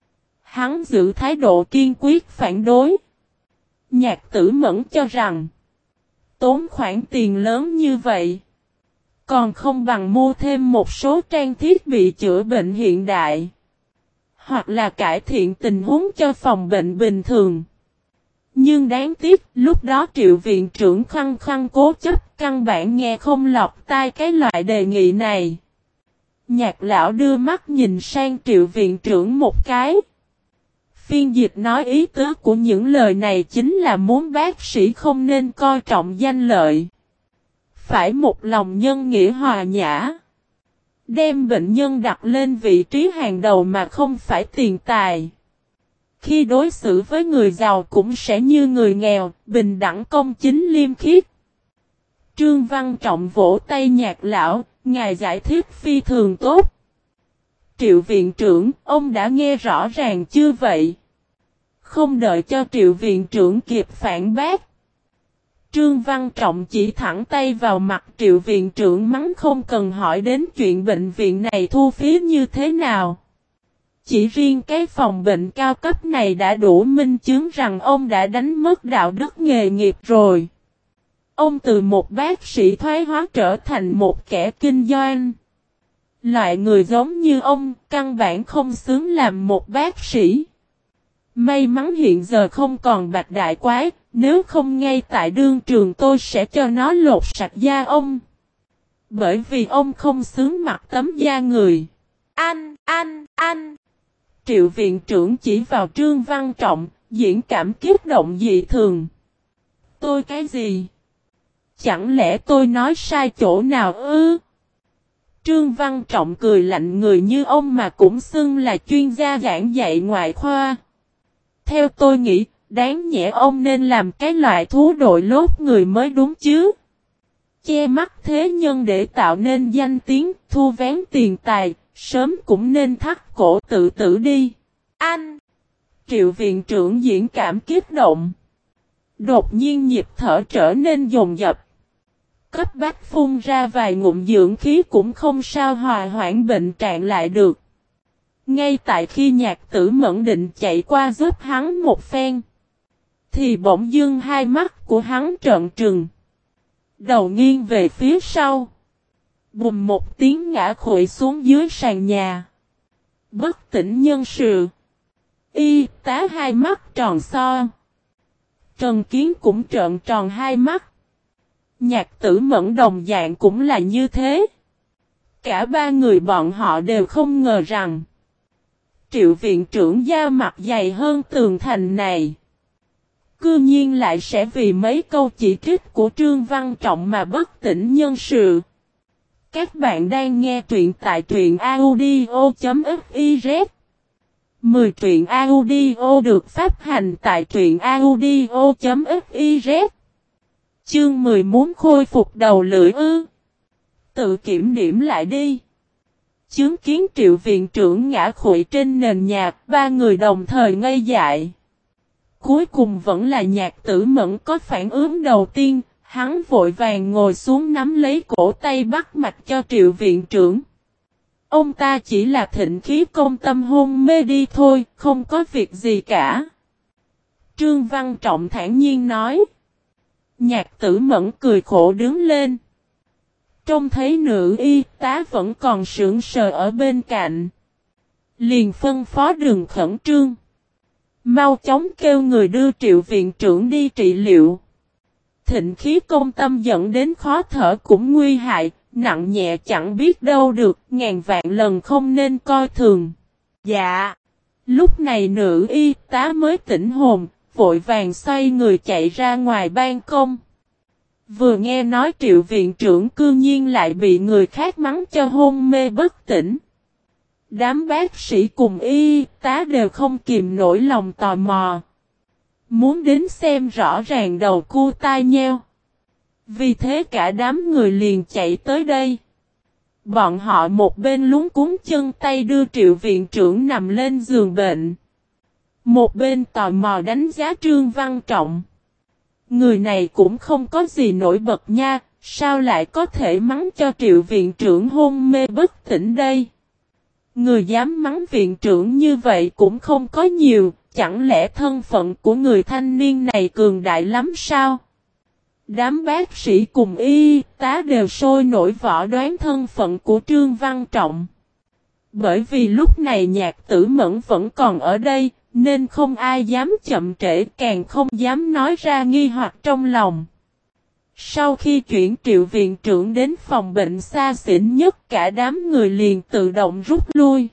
hắn giữ thái độ kiên quyết phản đối. Nhạc Tử Mẫn cho rằng, tốn khoản tiền lớn như vậy, còn không bằng mua thêm một số trang thiết bị chữa bệnh hiện đại, hoặc là cải thiện tình huống cho phòng bệnh bình thường. Nhưng đáng tiếc, lúc đó Triệu viện trưởng khăng khăng cố chấp, căn bản nghe không lọt tai cái loại đề nghị này. Nhạc lão đưa mắt nhìn sang Triệu viện trưởng một cái. Phiên dịch nói ý tứ của những lời này chính là muốn bác sĩ không nên coi trọng danh lợi. Phải một lòng nhân nghĩa hòa nhã. Đem bệnh nhân đặt lên vị trí hàng đầu mà không phải tiền tài. Khi đối xử với người giàu cũng sẽ như người nghèo, bình đẳng công chính liêm khiết. Trương Văn Trọng vỗ tay Nhạc lão, ngài giải thích phi thường tốt. Triệu viện trưởng, ông đã nghe rõ ràng chưa vậy? Không đợi cho Triệu viện trưởng kịp phản bác. Trương Văn Trọng chỉ thẳng tay vào mặt Triệu viện trưởng mắng không cần hỏi đến chuyện bệnh viện này thu phí như thế nào. Chỉ riêng cái phòng bệnh cao cấp này đã đủ minh chứng rằng ông đã đánh mất đạo đức nghề nghiệp rồi. Ông từ một bác sĩ thoái hóa trở thành một kẻ kinh doanh. Loại người giống như ông căn bản không xứng làm một bác sĩ. May mắn hiện giờ không còn Bạch Đại Quái, nếu không ngay tại đương trường tôi sẽ cho nó lột sạch da ông. Bởi vì ông không xứng mặc tấm da người. Anh, anh, anh. Triệu viện trưởng chỉ vào Trương Văn Trọng, diễn cảm kiếp động dị thường. Tôi cái gì? Chẳng lẽ tôi nói sai chỗ nào ư? Trương Văn Trọng cười lạnh, người như ông mà cũng xưng là chuyên gia giảng dạy ngoại khoa. Theo tôi nghĩ, đáng nhẽ ông nên làm cái loại thú đội lốt người mới đúng chứ. Che mắt thế nhân để tạo nên danh tiếng, thu vén tiền tài, sớm cũng nên thắt cổ tự tử đi. Anh! Triệu viện trưởng diễn cảm kích động. Đột nhiên nhịp thở trở nên dồn dập. Cấp bách phun ra vài ngụm dưỡng khí cũng không sao hòa hoãn bệnh trạng lại được. Ngay tại khi Nhạc Tử Mẫn định chạy qua giúp hắn một phen, thì bỗng dưng hai mắt của hắn trợn trừng. Đầu nghiêng về phía sau. Bùm một tiếng ngã khuỵu xuống dưới sàn nhà. Bất tỉnh nhân sự. Y tá hai mắt tròn so. Trần Kiến cũng trợn tròn hai mắt. Nhạc Tử Mẫn đồng dạng cũng là như thế. Cả ba người bọn họ đều không ngờ rằng Triệu viện trưởng da mặt dày hơn tường thành này cư nhiên lại sẽ vì mấy câu chỉ trích của Trương Văn Trọng mà bất tỉnh nhân sự. Các bạn đang nghe truyện tại truyện audio chấm fiz. mười truyện audio được phát hành tại truyện audio chấm fiz. Chương mười muốn khôi phục đầu lưỡi ư. Tự kiểm điểm lại đi. Chứng kiến Triệu viện trưởng ngã khuỵu trên nền nhà, ba người đồng thời ngây dại. Cuối cùng vẫn là Nhạc Tử Mẫn có phản ứng đầu tiên, hắn vội vàng ngồi xuống nắm lấy cổ tay bắt mạch cho Triệu viện trưởng. Ông ta chỉ là thịnh khí công tâm hôn mê đi thôi, không có việc gì cả. Trương Văn Trọng thản nhiên nói. Nhạc Tử Mẫn cười khổ đứng lên. Trông thấy nữ y tá vẫn còn sững sờ ở bên cạnh. Liền phân phó đừng khẩn trương. Mau chóng kêu người đưa Triệu viện trưởng đi trị liệu. Thịnh khí công tâm dẫn đến khó thở cũng nguy hại, nặng nhẹ chẳng biết đâu được, ngàn vạn lần không nên coi thường. Dạ. Lúc này nữ y tá mới tỉnh hồn, vội vàng xoay người chạy ra ngoài ban công. Vừa nghe nói Triệu viện trưởng cư nhiên lại bị người khác mắng cho hôn mê bất tỉnh. Đám bác sĩ cùng y tá đều không kìm nổi lòng tò mò. Muốn đến xem rõ ràng đầu cu tai nheo. Vì thế cả đám người liền chạy tới đây. Bọn họ một bên luống cuống chân tay đưa Triệu viện trưởng nằm lên giường bệnh. Một bên tò mò đánh giá Trương Văn Trọng. Người này cũng không có gì nổi bật nha, sao lại có thể mắng cho Triệu viện trưởng hôn mê bất tỉnh đây? Người dám mắng viện trưởng như vậy cũng không có nhiều, chẳng lẽ thân phận của người thanh niên này cường đại lắm sao? Đám bác sĩ cùng y tá đều sôi nổi võ đoán thân phận của Trương Văn Trọng. Bởi vì lúc này Nhạc Tử Mẫn vẫn còn ở đây, nên không ai dám chậm trễ, càng không dám nói ra nghi hoặc trong lòng. Sau khi chuyển Triệu viện trưởng đến phòng bệnh xa xỉn nhất, cả đám người liền tự động rút lui.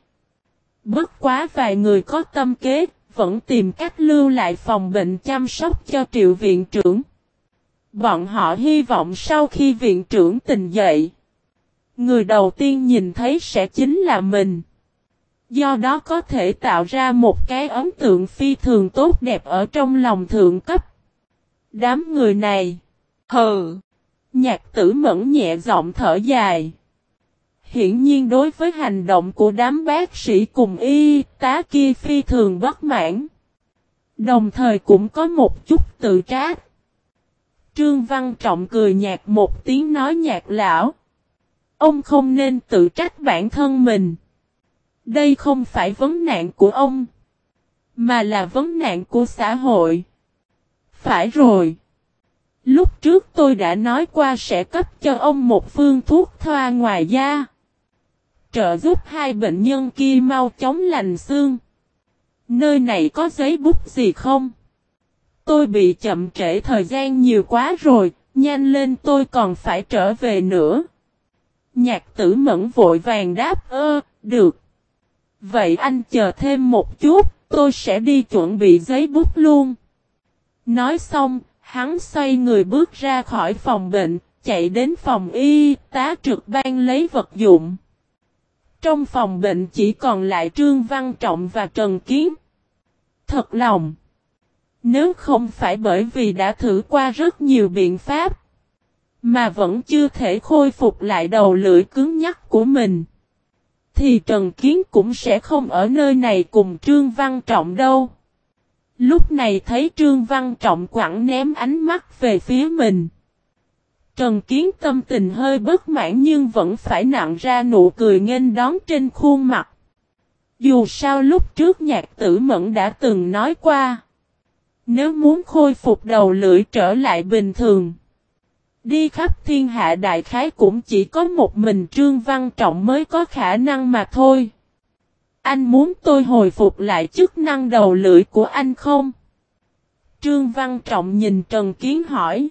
Bất quá vài người có tâm kế, vẫn tìm cách lưu lại phòng bệnh chăm sóc cho Triệu viện trưởng. Bọn họ hy vọng sau khi viện trưởng tỉnh dậy, người đầu tiên nhìn thấy sẽ chính là mình. Do đó có thể tạo ra một cái ấn tượng phi thường tốt đẹp ở trong lòng thượng cấp. Đám người này, hừ, Nhạc Tử Mẫn nhẹ giọng thở dài. Hiển nhiên đối với hành động của đám bác sĩ cùng y tá kia phi thường bất mãn. Đồng thời cũng có một chút tự trách. Trương Văn Trọng cười nhạt một tiếng nói Nhạc lão. Ông không nên tự trách bản thân mình. Đây không phải vấn nạn của ông, mà là vấn nạn của xã hội. Phải rồi. Lúc trước tôi đã nói qua sẽ cấp cho ông một phương thuốc thoa ngoài da, trợ giúp hai bệnh nhân kia mau chóng lành xương. Nơi này có giấy bút gì không? Tôi bị chậm trễ thời gian nhiều quá rồi, nhanh lên tôi còn phải trở về nữa. Nhạc Tử Mẫn vội vàng đáp ơ, được. Vậy anh chờ thêm một chút, tôi sẽ đi chuẩn bị giấy bút luôn. Nói xong, hắn xoay người bước ra khỏi phòng bệnh, chạy đến phòng y tá trực ban lấy vật dụng. Trong phòng bệnh chỉ còn lại Trương Văn Trọng và Trần Kiến. Thật lòng, nếu không phải bởi vì đã thử qua rất nhiều biện pháp, mà vẫn chưa thể khôi phục lại đầu lưỡi cứng nhắc của mình, thì Trần Kiến cũng sẽ không ở nơi này cùng Trương Văn Trọng đâu. Lúc này thấy Trương Văn Trọng quẳng ném ánh mắt về phía mình, Trần Kiến tâm tình hơi bất mãn nhưng vẫn phải nặn ra nụ cười nghênh đón trên khuôn mặt. Dù sao lúc trước Nhạc Tử Mẫn đã từng nói qua, nếu muốn khôi phục đầu lưỡi trở lại bình thường, đi khắp thiên hạ đại khái cũng chỉ có một mình Trương Văn Trọng mới có khả năng mà thôi. Anh muốn tôi hồi phục lại chức năng đầu lưỡi của anh không? Trương Văn Trọng nhìn Trần Kiến hỏi.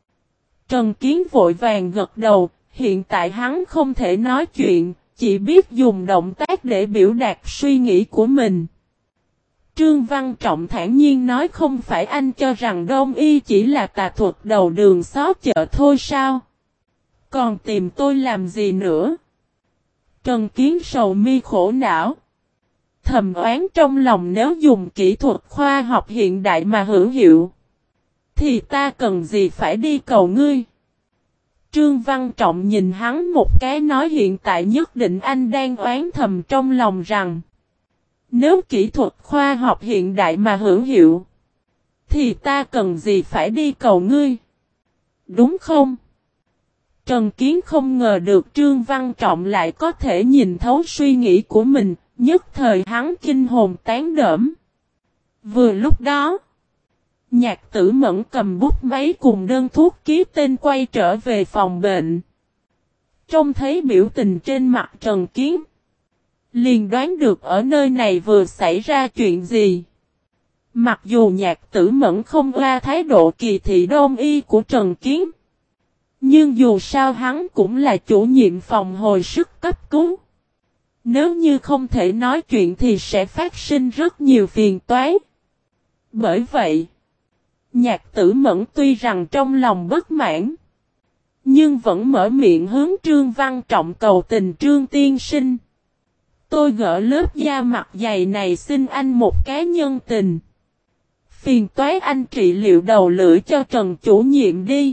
Trần Kiến vội vàng gật đầu, hiện tại hắn không thể nói chuyện, chỉ biết dùng động tác để biểu đạt suy nghĩ của mình. Trương Văn Trọng thản nhiên nói không phải anh cho rằng Đông Y chỉ là tà thuật đầu đường xó chợ thôi sao? Còn tìm tôi làm gì nữa? Trần Kiến sầu mi khổ não. Thầm oán trong lòng nếu dùng kỹ thuật khoa học hiện đại mà hữu hiệu, thì ta cần gì phải đi cầu ngươi? Trương Văn Trọng nhìn hắn một cái nói hiện tại nhất định anh đang oán thầm trong lòng rằng, nếu kỹ thuật khoa học hiện đại mà hữu hiệu, thì ta cần gì phải đi cầu ngươi? Đúng không? Trần Kiến không ngờ được Trương Văn Trọng lại có thể nhìn thấu suy nghĩ của mình, nhất thời hắn kinh hồn tán đẫm. Vừa lúc đó, Nhạc Tử Mẫn cầm bút máy cùng đơn thuốc ký tên quay trở về phòng bệnh. Trông thấy biểu tình trên mặt Trần Kiến, liền đoán được ở nơi này vừa xảy ra chuyện gì. Mặc dù Nhạc Tử Mẫn không qua thái độ kỳ thị Đông Y của Trần Kiến, nhưng dù sao hắn cũng là chủ nhiệm phòng hồi sức cấp cứu. Nếu như không thể nói chuyện thì sẽ phát sinh rất nhiều phiền toái. Bởi vậy, Nhạc Tử Mẫn tuy rằng trong lòng bất mãn, nhưng vẫn mở miệng hướng Trương Văn Trọng cầu tình Trương tiên sinh. Tôi gỡ lớp da mặt dày này xin anh một cái nhân tình. Phiền toái anh trị liệu đầu lưỡi cho Trần chủ nhiệm đi.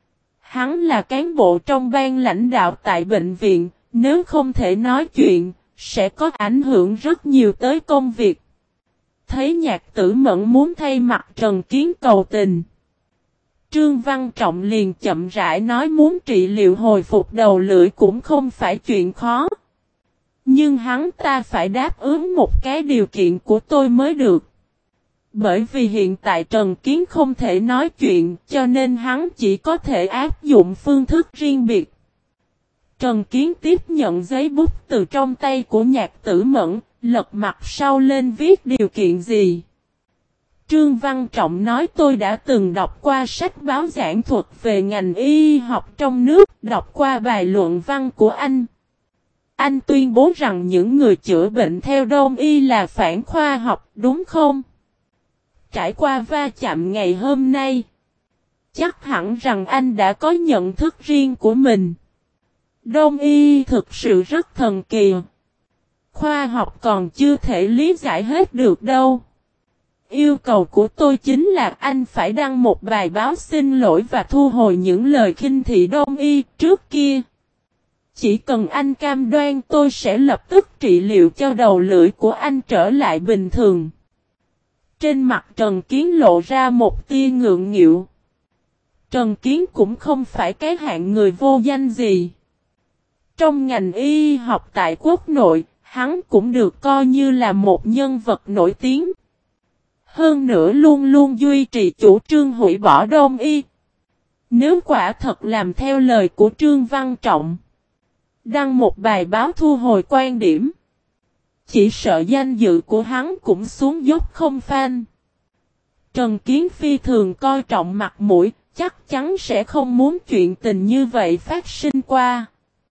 Hắn là cán bộ trong ban lãnh đạo tại bệnh viện, nếu không thể nói chuyện, sẽ có ảnh hưởng rất nhiều tới công việc. Thấy Nhạc Tử Mẫn muốn thay mặt Trần Kiến cầu tình, Trương Văn Trọng liền chậm rãi nói muốn trị liệu hồi phục đầu lưỡi cũng không phải chuyện khó. Nhưng hắn ta phải đáp ứng một cái điều kiện của tôi mới được. Bởi vì hiện tại Trần Kiến không thể nói chuyện cho nên hắn chỉ có thể áp dụng phương thức riêng biệt. Trần Kiến tiếp nhận giấy bút từ trong tay của Nhạc Tử Mẫn, lật mặt sau lên viết điều kiện gì. Trương Văn Trọng nói tôi đã từng đọc qua sách báo giảng thuật về ngành y học trong nước, đọc qua bài luận văn của anh. Anh tuyên bố rằng những người chữa bệnh theo Đông Y là phản khoa học, đúng không? Trải qua va chạm ngày hôm nay, chắc hẳn rằng anh đã có nhận thức riêng của mình. Đông Y thực sự rất thần kỳ. Khoa học còn chưa thể lý giải hết được đâu. Yêu cầu của tôi chính là anh phải đăng một bài báo xin lỗi và thu hồi những lời khinh thị Đông Y trước kia. Chỉ cần anh cam đoan tôi sẽ lập tức trị liệu cho đầu lưỡi của anh trở lại bình thường. Trên mặt Trần Kiến lộ ra một tia ngượng nghịu. Trần Kiến cũng không phải cái hạng người vô danh gì. Trong ngành y học tại quốc nội, hắn cũng được coi như là một nhân vật nổi tiếng. Hơn nữa luôn luôn duy trì chủ trương hủy bỏ Đông Y. Nếu quả thật làm theo lời của Trương Văn Trọng, đăng một bài báo thu hồi quan điểm, chỉ sợ danh dự của hắn cũng xuống dốc không phanh. Trần Kiến phi thường coi trọng mặt mũi, chắc chắn sẽ không muốn chuyện tình như vậy phát sinh qua.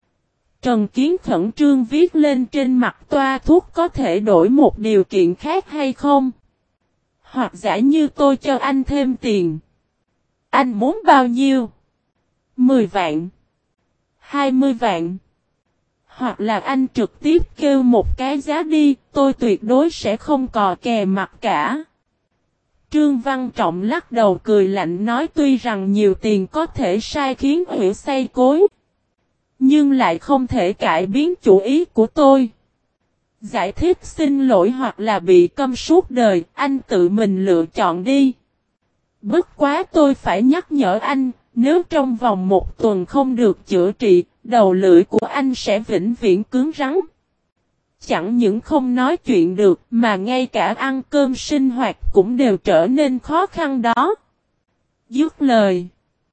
Trần Kiến khẩn trương viết lên trên mặt toa thuốc có thể đổi một điều kiện khác hay không? Hoặc giả như tôi cho anh thêm tiền. Anh muốn bao nhiêu? mười vạn. hai mươi vạn. Hoặc là anh trực tiếp kêu một cái giá đi, tôi tuyệt đối sẽ không cò kè mặt cả. Trương Văn Trọng lắc đầu cười lạnh nói tuy rằng nhiều tiền có thể sai khiến hủy xây cối, nhưng lại không thể cải biến chủ ý của tôi. Giải thích xin lỗi hoặc là bị câm suốt đời, anh tự mình lựa chọn đi. Bất quá tôi phải nhắc nhở anh, nếu trong vòng một tuần không được chữa trị, đầu lưỡi của anh sẽ vĩnh viễn cứng rắn. Chẳng những không nói chuyện được mà ngay cả ăn cơm sinh hoạt cũng đều trở nên khó khăn đó. Dứt lời,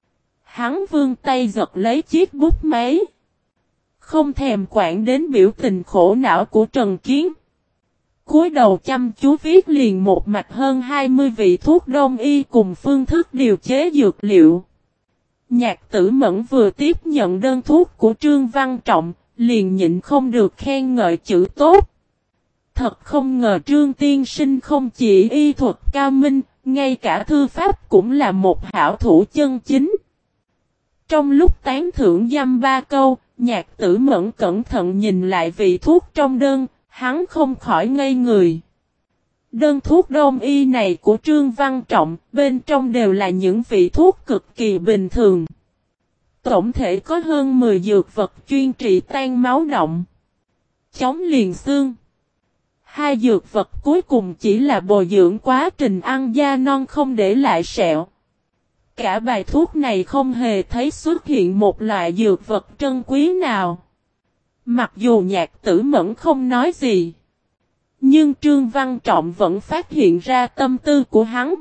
hắn vươn tay giật lấy chiếc bút máy, không thèm quản đến biểu tình khổ não của Trần Kiến. Cúi đầu chăm chú viết liền một mạch hơn hai mươi vị thuốc đông y cùng phương thức điều chế dược liệu. Nhạc Tử Mẫn vừa tiếp nhận đơn thuốc của Trương Văn Trọng, liền nhịn không được khen ngợi chữ tốt. Thật không ngờ Trương Tiên Sinh không chỉ y thuật cao minh, ngay cả thư pháp cũng là một hảo thủ chân chính. Trong lúc tán thưởng dăm ba câu, Nhạc Tử Mẫn cẩn thận nhìn lại vị thuốc trong đơn, hắn không khỏi ngây người. Đơn thuốc đông y này của Trương Văn Trọng, bên trong đều là những vị thuốc cực kỳ bình thường. Tổng thể có hơn mười dược vật chuyên trị tan máu động, chống liền xương. Hai dược vật cuối cùng chỉ là bồi dưỡng quá trình ăn da non không để lại sẹo. Cả bài thuốc này không hề thấy xuất hiện một loại dược vật trân quý nào. Mặc dù Nhạc Tử Mẫn không nói gì, nhưng Trương Văn Trọng vẫn phát hiện ra tâm tư của hắn.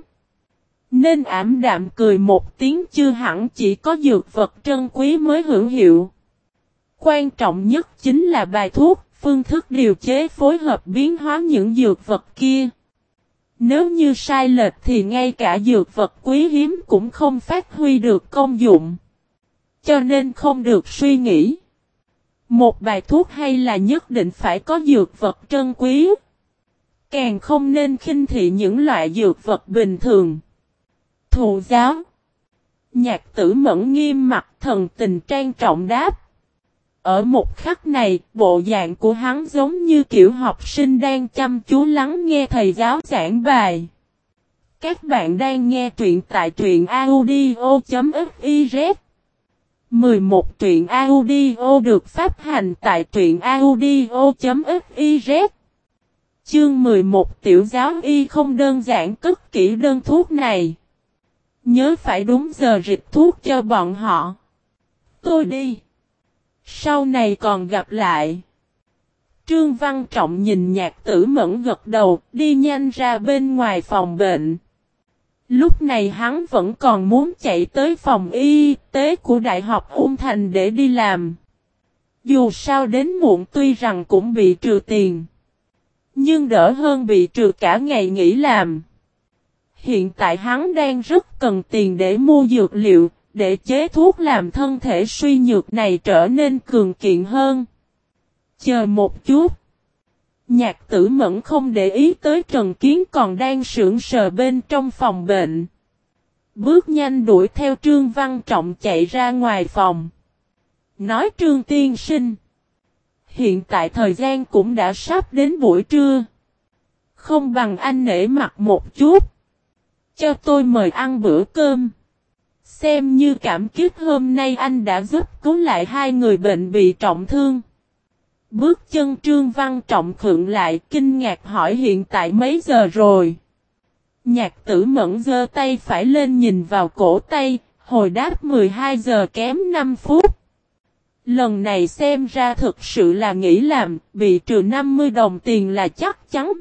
Nên ảm đạm cười một tiếng chưa hẳn chỉ có dược vật trân quý mới hữu hiệu. Quan trọng nhất chính là bài thuốc, phương thức điều chế phối hợp biến hóa những dược vật kia. Nếu như sai lệch thì ngay cả dược vật quý hiếm cũng không phát huy được công dụng. Cho nên không được suy nghĩ. Một bài thuốc hay là nhất định phải có dược vật trân quý. Càng không nên khinh thị những loại dược vật bình thường. Thụ giáo. Nhạc Tử Mẫn nghiêm mặt thần tình trang trọng đáp. Ở một khắc này, bộ dạng của hắn giống như kiểu học sinh đang chăm chú lắng nghe thầy giáo giảng bài. Các bạn đang nghe truyện tại truyện audio chấm fiz. mười một truyện audio được phát hành tại truyện audio chấm fiz. Chương mười một Tiểu giáo y không đơn giản cất kỹ đơn thuốc này. Nhớ phải đúng giờ rịch thuốc cho bọn họ. Tôi đi. Sau này còn gặp lại. Trương Văn Trọng nhìn Nhạc Tử Mẫn gật đầu, đi nhanh ra bên ngoài phòng bệnh. Lúc này hắn vẫn còn muốn chạy tới phòng y tế của Đại học Ung Thành để đi làm. Dù sao đến muộn tuy rằng cũng bị trừ tiền, nhưng đỡ hơn bị trừ cả ngày nghỉ làm. Hiện tại hắn đang rất cần tiền để mua dược liệu, để chế thuốc làm thân thể suy nhược này trở nên cường kiện hơn. Chờ một chút. Nhạc Tử Mẫn không để ý tới Trần Kiến còn đang sững sờ bên trong phòng bệnh. Bước nhanh đuổi theo Trương Văn Trọng chạy ra ngoài phòng. Nói Trương tiên sinh. Hiện tại thời gian cũng đã sắp đến buổi trưa. Không bằng anh nể mặt một chút. Cho tôi mời ăn bữa cơm. Xem như cảm kích hôm nay anh đã giúp cứu lại hai người bệnh bị trọng thương. Bước chân Trương Văn Trọng khựng lại kinh ngạc hỏi hiện tại mấy giờ rồi. Nhạc Tử Mẫn giơ tay phải lên nhìn vào cổ tay, hồi đáp mười hai giờ kém năm phút. Lần này xem ra thực sự là nghỉ làm, bị trừ năm mươi đồng tiền là chắc chắn.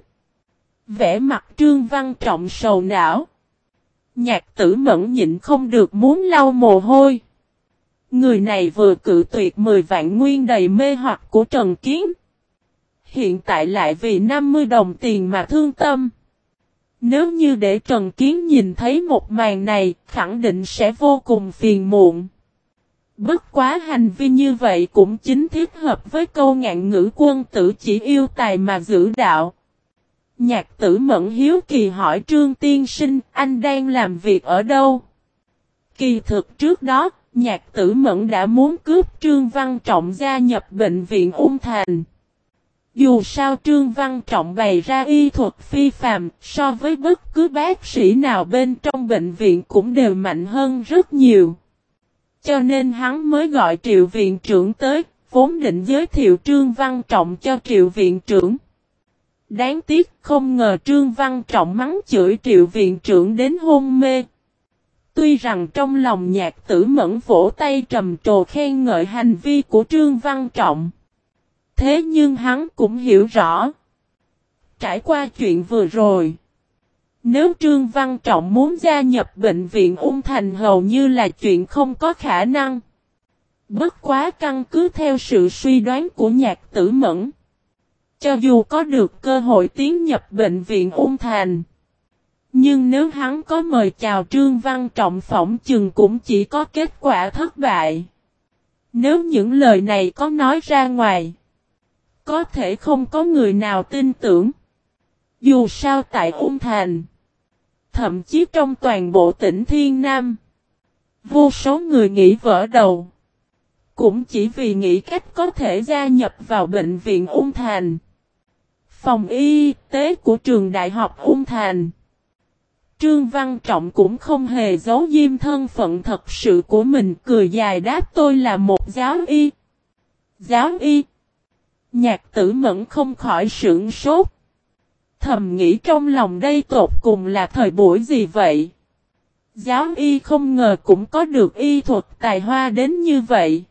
Vẻ mặt Trương Văn Trọng sầu não. Nhạc Tử Mẫn nhịn không được muốn lau mồ hôi. Người này vừa cự tuyệt mười vạn nguyên đầy mê hoặc của Trần Kiến. Hiện tại lại vì năm mươi đồng tiền mà thương tâm. Nếu như để Trần Kiến nhìn thấy một màn này, khẳng định sẽ vô cùng phiền muộn. Bất quá hành vi như vậy cũng chính thiết hợp với câu ngạn ngữ quân tử chỉ yêu tài mà giữ đạo. Nhạc Tử Mẫn hiếu kỳ hỏi Trương tiên sinh, anh đang làm việc ở đâu? Kỳ thực trước đó, Nhạc Tử Mẫn đã muốn cướp Trương Văn Trọng gia nhập bệnh viện Ung Thành. Dù sao Trương Văn Trọng bày ra y thuật phi phàm, so với bất cứ bác sĩ nào bên trong bệnh viện cũng đều mạnh hơn rất nhiều. Cho nên hắn mới gọi Triệu viện trưởng tới, vốn định giới thiệu Trương Văn Trọng cho Triệu viện trưởng. Đáng tiếc không ngờ Trương Văn Trọng mắng chửi Triệu viện trưởng đến hôn mê. Tuy rằng trong lòng Nhạc Tử Mẫn vỗ tay trầm trồ khen ngợi hành vi của Trương Văn Trọng. Thế nhưng hắn cũng hiểu rõ. Trải qua chuyện vừa rồi. Nếu Trương Văn Trọng muốn gia nhập bệnh viện Ung Thành hầu như là chuyện không có khả năng. Bất quá căn cứ theo sự suy đoán của Nhạc Tử Mẫn. Cho dù có được cơ hội tiến nhập bệnh viện Ung Thành. Nhưng nếu hắn có mời chào Trương Văn Trọng phỏng chừng cũng chỉ có kết quả thất bại. Nếu những lời này có nói ra ngoài. Có thể không có người nào tin tưởng. Dù sao tại Ung Thành. Thậm chí trong toàn bộ tỉnh Thiên Nam. Vô số người nghĩ vỡ đầu. Cũng chỉ vì nghĩ cách có thể gia nhập vào bệnh viện Ung Thành. Phòng y tế của trường đại học Ung Thành. Trương Văn Trọng cũng không hề giấu diêm thân phận thật sự của mình, cười dài đáp tôi là một giáo y. Giáo y. Nhạc Tử Mẫn không khỏi sửng sốt. Thầm nghĩ trong lòng đây tột cùng là thời buổi gì vậy? Giáo y không ngờ cũng có được y thuật tài hoa đến như vậy.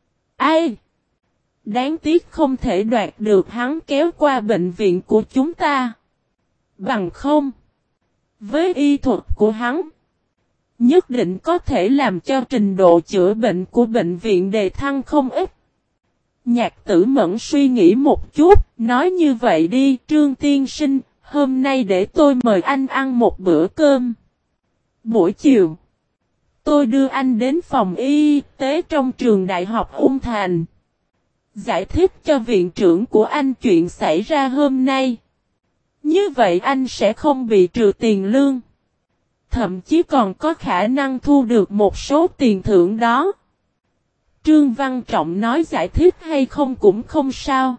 Ai? Đáng tiếc không thể đoạt được hắn kéo qua bệnh viện của chúng ta. Bằng không. Với y thuật của hắn. Nhất định có thể làm cho trình độ chữa bệnh của bệnh viện đề thăng không ít. Nhạc Tử Mẫn suy nghĩ một chút, nói như vậy đi, Trương tiên sinh, hôm nay để tôi mời anh ăn một bữa cơm. Buổi chiều, tôi đưa anh đến phòng y tế trong trường đại học Ung Thành. Giải thích cho viện trưởng của anh chuyện xảy ra hôm nay. Như vậy anh sẽ không bị trừ tiền lương. Thậm chí còn có khả năng thu được một số tiền thưởng đó. Trương Văn Trọng nói giải thích hay không cũng không sao.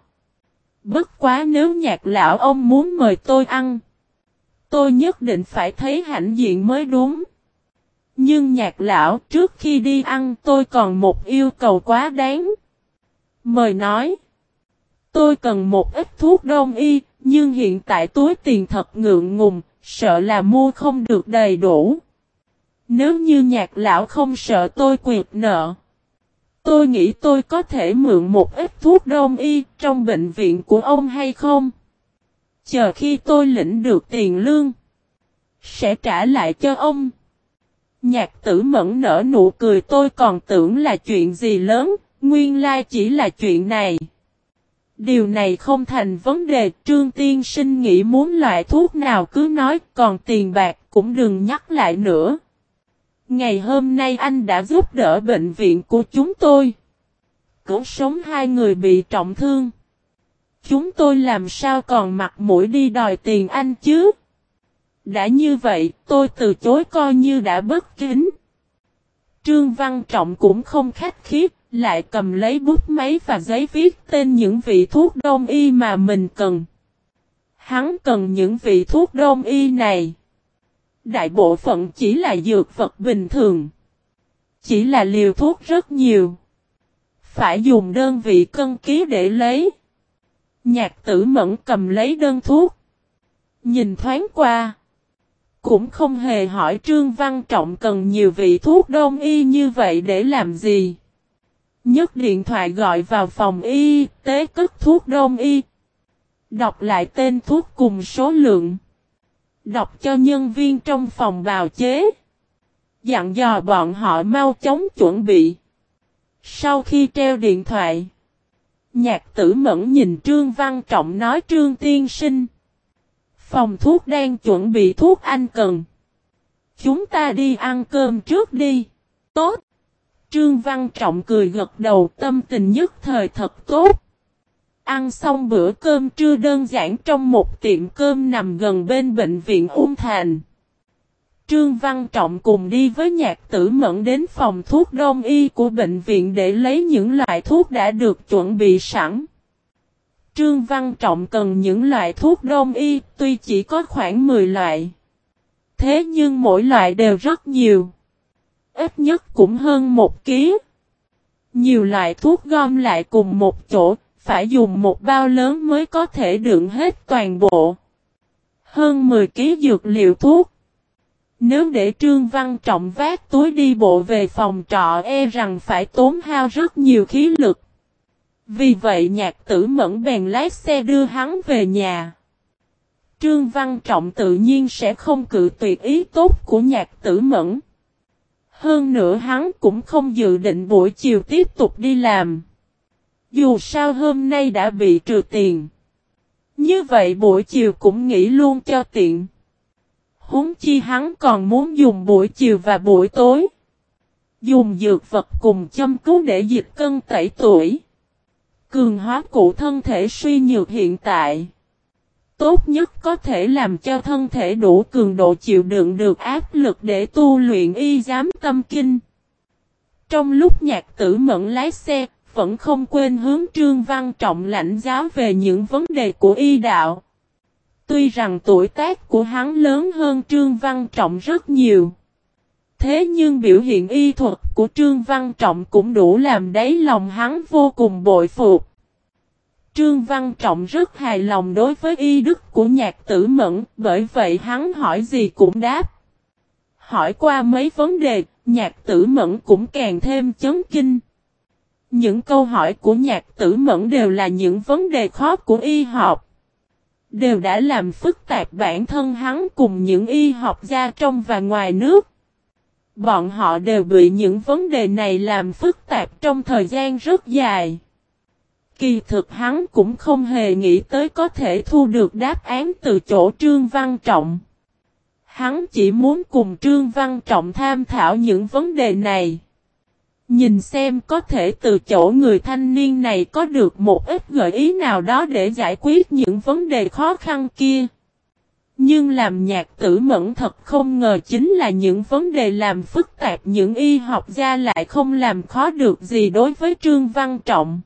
Bất quá nếu Nhạc lão ông muốn mời tôi ăn, tôi nhất định phải thấy hãnh diện mới đúng. Nhưng Nhạc lão, trước khi đi ăn tôi còn một yêu cầu quá đáng. Mời nói. Tôi cần một ít thuốc đông y, nhưng hiện tại túi tiền thật ngượng ngùng, sợ là mua không được đầy đủ. Nếu như Nhạc lão không sợ tôi quyệt nợ, tôi nghĩ tôi có thể mượn một ít thuốc đông y trong bệnh viện của ông hay không? Chờ khi tôi lĩnh được tiền lương, sẽ trả lại cho ông. Nhạc Tử Mẫn nở nụ cười, tôi còn tưởng là chuyện gì lớn, nguyên lai chỉ là chuyện này. Điều này không thành vấn đề, Trương tiên sinh nghĩ muốn loại thuốc nào cứ nói, còn tiền bạc cũng đừng nhắc lại nữa. Ngày hôm nay anh đã giúp đỡ bệnh viện của chúng tôi. Cứu sống hai người bị trọng thương. Chúng tôi làm sao còn mặt mũi đi đòi tiền anh chứ? Đã như vậy, tôi từ chối coi như đã bất kính. Trương Văn Trọng cũng không khách khí, lại cầm lấy bút máy và giấy viết tên những vị thuốc đông y mà mình cần. Hắn cần những vị thuốc đông y này. Đại bộ phận chỉ là dược vật bình thường. Chỉ là liều thuốc rất nhiều. Phải dùng đơn vị cân ký để lấy. Nhạc Tử Mẫn cầm lấy đơn thuốc. Nhìn thoáng qua. Cũng không hề hỏi Trương Văn Trọng cần nhiều vị thuốc đông y như vậy để làm gì. Nhấc điện thoại gọi vào phòng y tế cất thuốc đông y. Đọc lại tên thuốc cùng số lượng. Đọc cho nhân viên trong phòng bào chế. Dặn dò bọn họ mau chóng chuẩn bị. Sau khi treo điện thoại, Nhạc Tử Mẫn nhìn Trương Văn Trọng nói Trương tiên sinh. Phòng thuốc đang chuẩn bị thuốc anh cần. Chúng ta đi ăn cơm trước đi. Tốt. Trương Văn Trọng cười gật đầu, tâm tình nhất thời thật tốt. Ăn xong bữa cơm trưa đơn giản trong một tiệm cơm nằm gần bên bệnh viện Ung Thành. Trương Văn Trọng cùng đi với Nhạc Tử Mẫn đến phòng thuốc đông y của bệnh viện để lấy những loại thuốc đã được chuẩn bị sẵn. Trương Văn Trọng cần những loại thuốc đông y, tuy chỉ có khoảng mười loại. Thế nhưng mỗi loại đều rất nhiều. Ít nhất cũng hơn một ký. Nhiều loại thuốc gom lại cùng một chỗ, phải dùng một bao lớn mới có thể đựng hết toàn bộ. Hơn mười ký dược liệu thuốc. Nếu để Trương Văn Trọng vác túi đi bộ về phòng trọ e rằng phải tốn hao rất nhiều khí lực. Vì vậy Nhạc Tử Mẫn bèn lái xe đưa hắn về nhà. Trương Văn Trọng tự nhiên sẽ không cự tuyệt ý tốt của Nhạc Tử Mẫn. Hơn nữa hắn cũng không dự định buổi chiều tiếp tục đi làm. Dù sao hôm nay đã bị trừ tiền. Như vậy buổi chiều cũng nghỉ luôn cho tiện. Huống chi hắn còn muốn dùng buổi chiều và buổi tối. Dùng dược vật cùng châm cứu để dịch cân tẩy tuổi. Cường hóa cụ thân thể suy nhược hiện tại. Tốt nhất có thể làm cho thân thể đủ cường độ chịu đựng được áp lực để tu luyện y giám tâm kinh. Trong lúc Nhạc Tử Mẫn lái xe, vẫn không quên hướng Trương Văn Trọng lãnh giáo về những vấn đề của y đạo. Tuy rằng tuổi tác của hắn lớn hơn Trương Văn Trọng rất nhiều. Thế nhưng biểu hiện y thuật của Trương Văn Trọng cũng đủ làm đáy lòng hắn vô cùng bội phục. Trương Văn Trọng rất hài lòng đối với y đức của Nhạc Tử Mẫn, bởi vậy hắn hỏi gì cũng đáp. Hỏi qua mấy vấn đề, Nhạc Tử Mẫn cũng càng thêm chấn kinh. Những câu hỏi của Nhạc Tử Mẫn đều là những vấn đề khó của y học. Đều đã làm phức tạp bản thân hắn cùng những y học gia trong và ngoài nước. Bọn họ đều bị những vấn đề này làm phức tạp trong thời gian rất dài. Kỳ thực hắn cũng không hề nghĩ tới có thể thu được đáp án từ chỗ Trương Văn Trọng. Hắn chỉ muốn cùng Trương Văn Trọng tham thảo những vấn đề này. Nhìn xem có thể từ chỗ người thanh niên này có được một ít gợi ý nào đó để giải quyết những vấn đề khó khăn kia. Nhưng làm Nhạc Tử Mẫn thật không ngờ chính là những vấn đề làm phức tạp những y học gia lại không làm khó được gì đối với Trương Văn Trọng.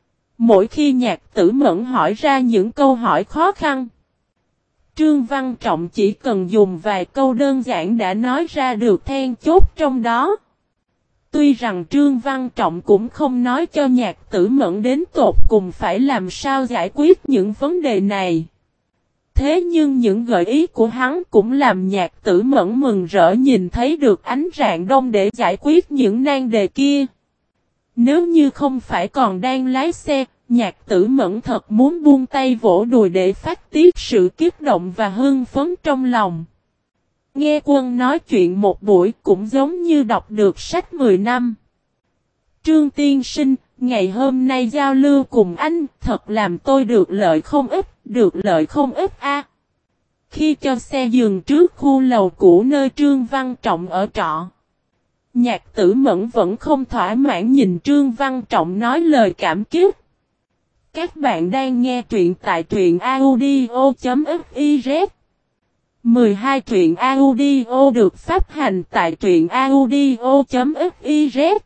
Mỗi khi Nhạc Tử Mẫn hỏi ra những câu hỏi khó khăn, Trương Văn Trọng chỉ cần dùng vài câu đơn giản đã nói ra được then chốt trong đó. Tuy rằng Trương Văn Trọng cũng không nói cho Nhạc Tử Mẫn đến tột cùng phải làm sao giải quyết những vấn đề này. Thế nhưng những gợi ý của hắn cũng làm Nhạc Tử Mẫn mừng rỡ nhìn thấy được ánh rạng đông để giải quyết những nan đề kia. Nếu như không phải còn đang lái xe, Nhạc Tử Mẫn thật muốn buông tay vỗ đùi để phát tiết sự kích động và hưng phấn trong lòng. Nghe Quân nói chuyện một buổi cũng giống như đọc được sách mười năm. Trương tiên sinh, ngày hôm nay giao lưu cùng anh thật làm tôi được lợi không ít, được lợi không ít a. Khi cho xe dừng trước khu lầu cũ nơi Trương Văn Trọng ở trọ, Nhạc Tử Mẫn vẫn không thỏa mãn nhìn Trương Văn Trọng nói lời cảm kích. Các bạn đang nghe truyện tại truyện audio chấm fiz. mười hai truyện audio được phát hành tại truyện audio chấm fiz.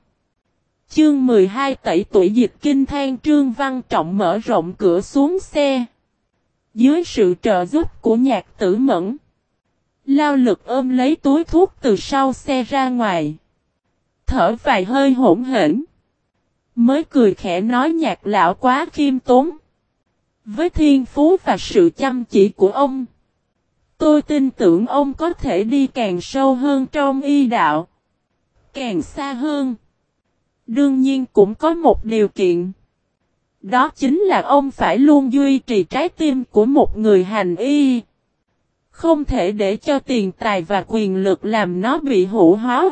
Chương mười hai tẩy tuổi dịch kinh than. Trương Văn Trọng mở rộng cửa xuống xe. Dưới sự trợ giúp của Nhạc Tử Mẫn, lao lực ôm lấy túi thuốc từ sau xe ra ngoài. Thở vài hơi hỗn hển, mới cười khẽ nói: Nhạc lão quá khiêm tốn. Với thiên phú và sự chăm chỉ của ông, tôi tin tưởng ông có thể đi càng sâu hơn trong y đạo, càng xa hơn. Đương nhiên cũng có một điều kiện. Đó chính là ông phải luôn duy trì trái tim của một người hành y. Không thể để cho tiền tài và quyền lực làm nó bị hủ hóa.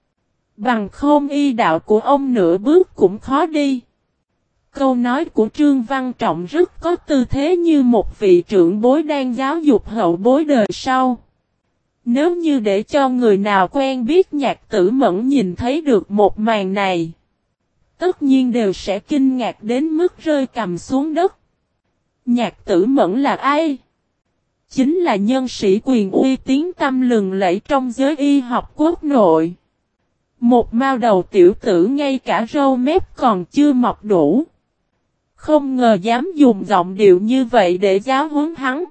Bằng không y đạo của ông nửa bước cũng khó đi. Câu nói của Trương Văn Trọng rất có tư thế như một vị trưởng bối đang giáo dục hậu bối đời sau. Nếu như để cho người nào quen biết Nhạc Tử Mẫn nhìn thấy được một màn này, tất nhiên đều sẽ kinh ngạc đến mức rơi cằm xuống đất. Nhạc Tử Mẫn là ai? Chính là nhân sĩ quyền uy tiếng tăm lừng lẫy trong giới y học quốc nội. Một mao đầu tiểu tử ngay cả râu mép còn chưa mọc đủ. Không ngờ dám dùng giọng điệu như vậy để giáo huấn hắn.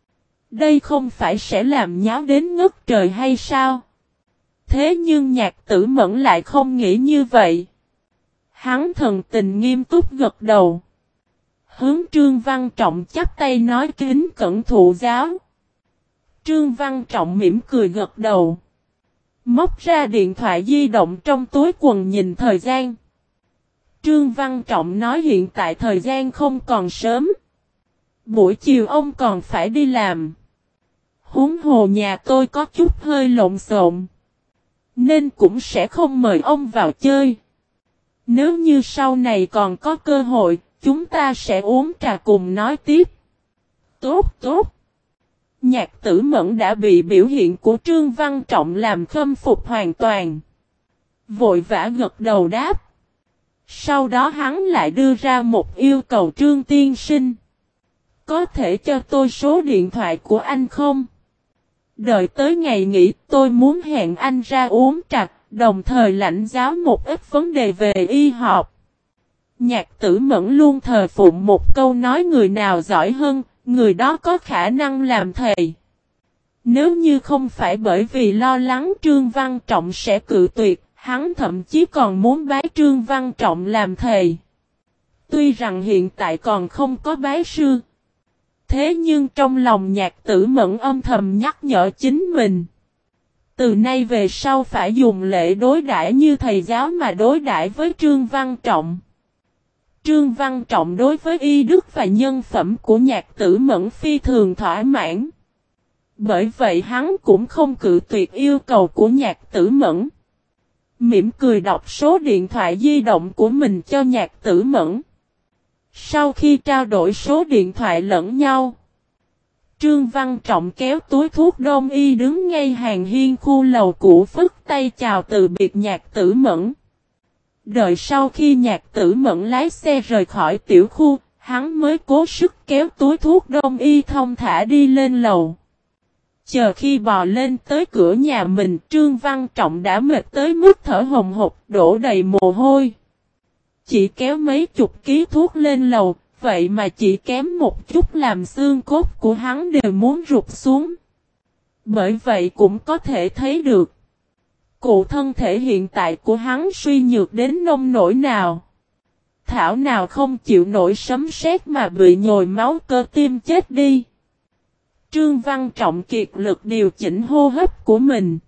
Đây không phải sẽ làm nháo đến ngất trời hay sao? Thế nhưng Nhạc Tử Mẫn lại không nghĩ như vậy. Hắn thần tình nghiêm túc gật đầu. Hướng Trương Văn Trọng chắp tay nói kính cẩn thụ giáo. Trương Văn Trọng mỉm cười gật đầu. Móc ra điện thoại di động trong túi quần nhìn thời gian. Trương Văn Trọng nói hiện tại thời gian không còn sớm. Buổi chiều ông còn phải đi làm. Huống hồ nhà tôi có chút hơi lộn xộn. Nên cũng sẽ không mời ông vào chơi. Nếu như sau này còn có cơ hội, chúng ta sẽ uống trà cùng nói tiếp. Tốt tốt. Nhạc Tử Mẫn đã bị biểu hiện của Trương Văn Trọng làm khâm phục hoàn toàn. Vội vã gật đầu đáp. Sau đó hắn lại đưa ra một yêu cầu Trương tiên sinh. Có thể cho tôi số điện thoại của anh không? Đợi tới ngày nghỉ tôi muốn hẹn anh ra uống trà, đồng thời lãnh giáo một ít vấn đề về y học. Nhạc Tử Mẫn luôn thờ phụng một câu nói người nào giỏi hơn, người đó có khả năng làm thầy. Nếu như không phải bởi vì lo lắng Trương Văn Trọng sẽ cự tuyệt, hắn thậm chí còn muốn bái Trương Văn Trọng làm thầy. Tuy rằng hiện tại còn không có bái sư. Thế nhưng trong lòng Nhạc Tử Mẫn âm thầm nhắc nhở chính mình. Từ nay về sau phải dùng lễ đối đãi như thầy giáo mà đối đãi với Trương Văn Trọng. Trương Văn Trọng đối với y đức và nhân phẩm của Nhạc Tử Mẫn phi thường thỏa mãn. Bởi vậy hắn cũng không cự tuyệt yêu cầu của Nhạc Tử Mẫn. Mỉm cười đọc số điện thoại di động của mình cho Nhạc Tử Mẫn. Sau khi trao đổi số điện thoại lẫn nhau, Trương Văn Trọng kéo túi thuốc đông y đứng ngay hàng hiên khu lầu cũ phất tay chào từ biệt Nhạc Tử Mẫn. Đợi sau khi Nhạc Tử Mẫn lái xe rời khỏi tiểu khu, hắn mới cố sức kéo túi thuốc đông y thông thả đi lên lầu. Chờ khi bò lên tới cửa nhà mình, Trương Văn Trọng đã mệt tới mức thở hồng hộc, đổ đầy mồ hôi. Chỉ kéo mấy chục ký thuốc lên lầu, vậy mà chỉ kém một chút làm xương cốt của hắn đều muốn rụt xuống. Bởi vậy cũng có thể thấy được, cụ thân thể hiện tại của hắn suy nhược đến nông nỗi nào. Thảo nào không chịu nổi sấm sét mà bị nhồi máu cơ tim chết đi. Trương Văn Trọng kiệt lực điều chỉnh hô hấp của mình.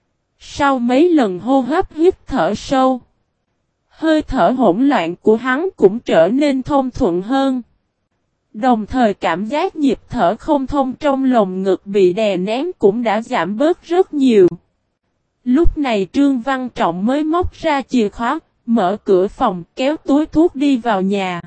Sau mấy lần hô hấp hít thở sâu, hơi thở hỗn loạn của hắn cũng trở nên thông thuận hơn. Đồng thời cảm giác nhịp thở không thông trong lồng ngực bị đè nén cũng đã giảm bớt rất nhiều. Lúc này Trương Văn Trọng mới móc ra chìa khóa, mở cửa phòng, kéo túi thuốc đi vào nhà.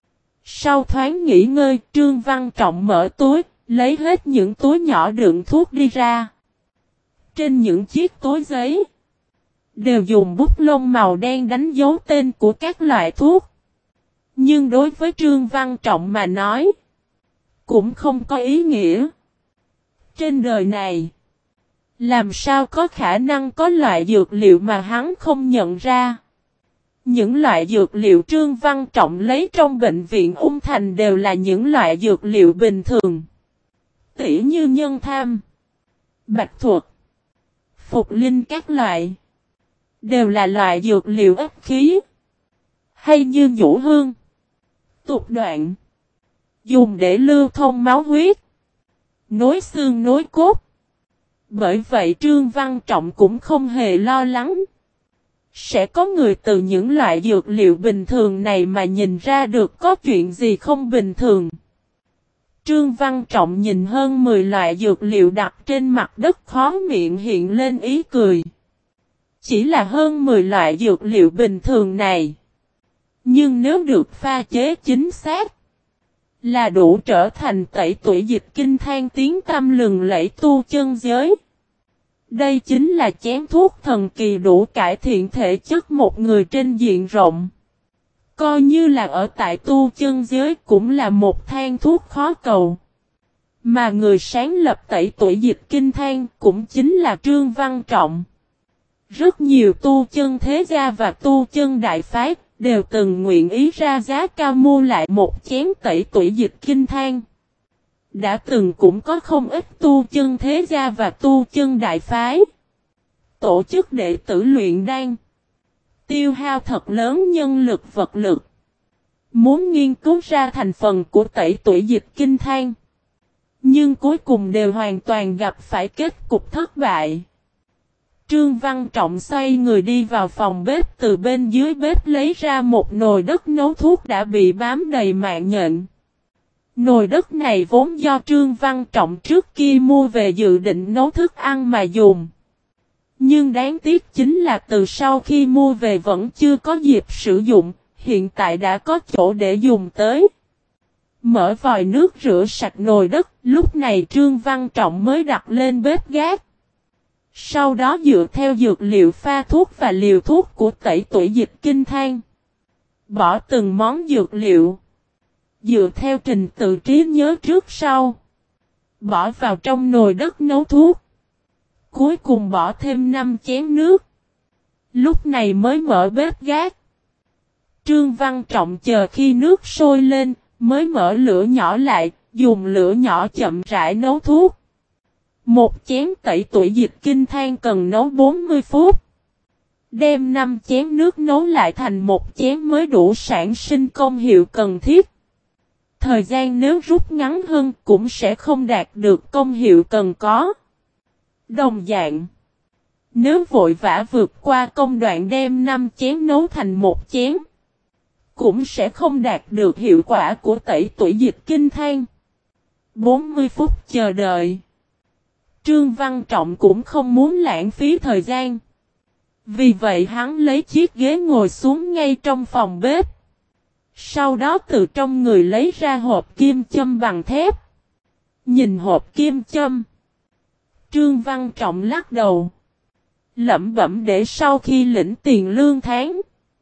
Sau thoáng nghỉ ngơi, Trương Văn Trọng mở túi, lấy hết những túi nhỏ đựng thuốc đi ra. Trên những chiếc túi giấy, đều dùng bút lông màu đen đánh dấu tên của các loại thuốc. Nhưng đối với Trương Văn Trọng mà nói, cũng không có ý nghĩa. Trên đời này, làm sao có khả năng có loại dược liệu mà hắn không nhận ra. Những loại dược liệu Trương Văn Trọng lấy trong bệnh viện Ung Thành đều là những loại dược liệu bình thường. Tỉ như nhân tham, bạch thuật, phục linh các loại, đều là loại dược liệu ức khí. Hay như nhũ hương, tục đoạn, dùng để lưu thông máu huyết, nối xương nối cốt. Bởi vậy Trương Văn Trọng cũng không hề lo lắng sẽ có người từ những loại dược liệu bình thường này mà nhìn ra được có chuyện gì không bình thường. Trương Văn Trọng nhìn hơn mười loại dược liệu đặt trên mặt đất, khó miệng hiện lên ý cười. Chỉ là hơn mười loại dược liệu bình thường này, nhưng nếu được pha chế chính xác, là đủ trở thành tẩy tủy dịch kinh than tiếng tăm lừng lẫy tu chân giới. Đây chính là chén thuốc thần kỳ đủ cải thiện thể chất một người trên diện rộng. Coi như là ở tại tu chân giới cũng là một thang thuốc khó cầu. Mà người sáng lập tẩy tủy dịch kinh than cũng chính là Trương Văn Trọng. Rất nhiều tu chân thế gia và tu chân đại phái, đều từng nguyện ý ra giá cao mua lại một chén tẩy tủy dịch kinh than. Đã từng cũng có không ít tu chân thế gia và tu chân đại phái tổ chức đệ tử luyện đan, tiêu hao thật lớn nhân lực vật lực, muốn nghiên cứu ra thành phần của tẩy tủy dịch kinh than. Nhưng cuối cùng đều hoàn toàn gặp phải kết cục thất bại. Trương Văn Trọng xoay người đi vào phòng bếp, từ bên dưới bếp lấy ra một nồi đất nấu thuốc đã bị bám đầy mạng nhện. Nồi đất này vốn do Trương Văn Trọng trước kia mua về dự định nấu thức ăn mà dùng. Nhưng đáng tiếc chính là từ sau khi mua về vẫn chưa có dịp sử dụng, hiện tại đã có chỗ để dùng tới. Mở vòi nước rửa sạch nồi đất, lúc này Trương Văn Trọng mới đặt lên bếp gác. Sau đó dựa theo dược liệu pha thuốc và liều thuốc của tẩy tủy dịch kinh than, bỏ từng món dược liệu, dựa theo trình tự trí nhớ trước sau, bỏ vào trong nồi đất nấu thuốc. Cuối cùng bỏ thêm năm chén nước. Lúc này mới mở bếp gác. Trương Văn Trọng chờ khi nước sôi lên, mới mở lửa nhỏ lại, dùng lửa nhỏ chậm rãi nấu thuốc. Một chén tẩy tủy dịch kinh than cần nấu bốn mươi phút. Đem năm chén nước nấu lại thành một chén mới đủ sản sinh công hiệu cần thiết. Thời gian nếu rút ngắn hơn cũng sẽ không đạt được công hiệu cần có. Đồng dạng, nếu vội vã vượt qua công đoạn đem năm chén nấu thành một chén, cũng sẽ không đạt được hiệu quả của tẩy tủy dịch kinh than. bốn mươi phút chờ đợi. Trương Văn Trọng cũng không muốn lãng phí thời gian. Vì vậy hắn lấy chiếc ghế ngồi xuống ngay trong phòng bếp. Sau đó từ trong người lấy ra hộp kim châm bằng thép. Nhìn hộp kim châm, Trương Văn Trọng lắc đầu, lẩm bẩm để sau khi lĩnh tiền lương tháng,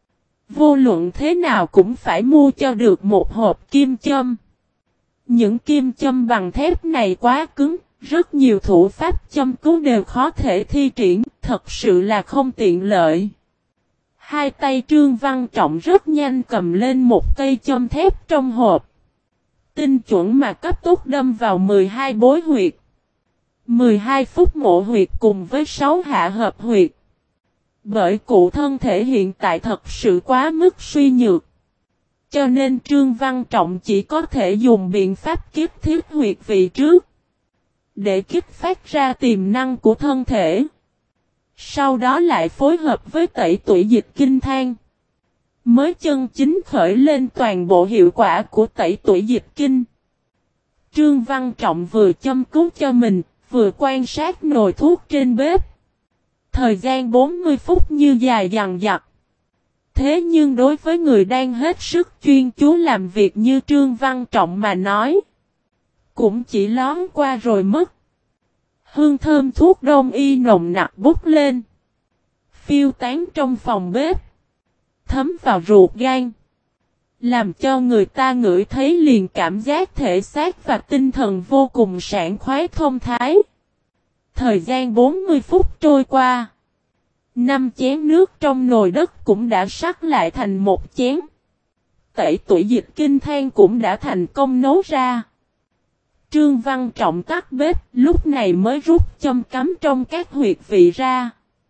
vô luận thế nào cũng phải mua cho được một hộp kim châm. Những kim châm bằng thép này quá cứng, rất nhiều thủ pháp châm cứu đều khó thể thi triển, thật sự là không tiện lợi. Hai tay Trương Văn Trọng rất nhanh cầm lên một cây châm thép trong hộp. Tinh chuẩn mà cấp tốc đâm vào mười hai bối huyệt. mười hai phút mộ huyệt cùng với sáu hạ hợp huyệt. Bởi cụ thân thể hiện tại thật sự quá mức suy nhược, cho nên Trương Văn Trọng chỉ có thể dùng biện pháp kiếp thiết huyệt vị trước, để kích phát ra tiềm năng của thân thể. Sau đó lại phối hợp với tẩy tủy dịch kinh than, mới chân chính khởi lên toàn bộ hiệu quả của tẩy tủy dịch kinh. Trương Văn Trọng vừa châm cứu cho mình, vừa quan sát nồi thuốc trên bếp. Thời gian bốn mươi phút như dài dằng dặc. Thế nhưng đối với người đang hết sức chuyên chú làm việc như Trương Văn Trọng mà nói, cũng chỉ lón qua rồi mất. Hương thơm thuốc đông y nồng nặc bút lên, phiêu tán trong phòng bếp, thấm vào ruột gan, làm cho người ta ngửi thấy liền cảm giác thể xác và tinh thần vô cùng sảng khoái thông thái. Thời gian bốn mươi phút trôi qua, năm chén nước trong nồi đất cũng đã sắc lại thành một chén. Tẩy tủy dịch kinh than cũng đã thành công nấu ra. Trương Văn Trọng tắt bếp, lúc này mới rút châm cắm trong các huyệt vị ra.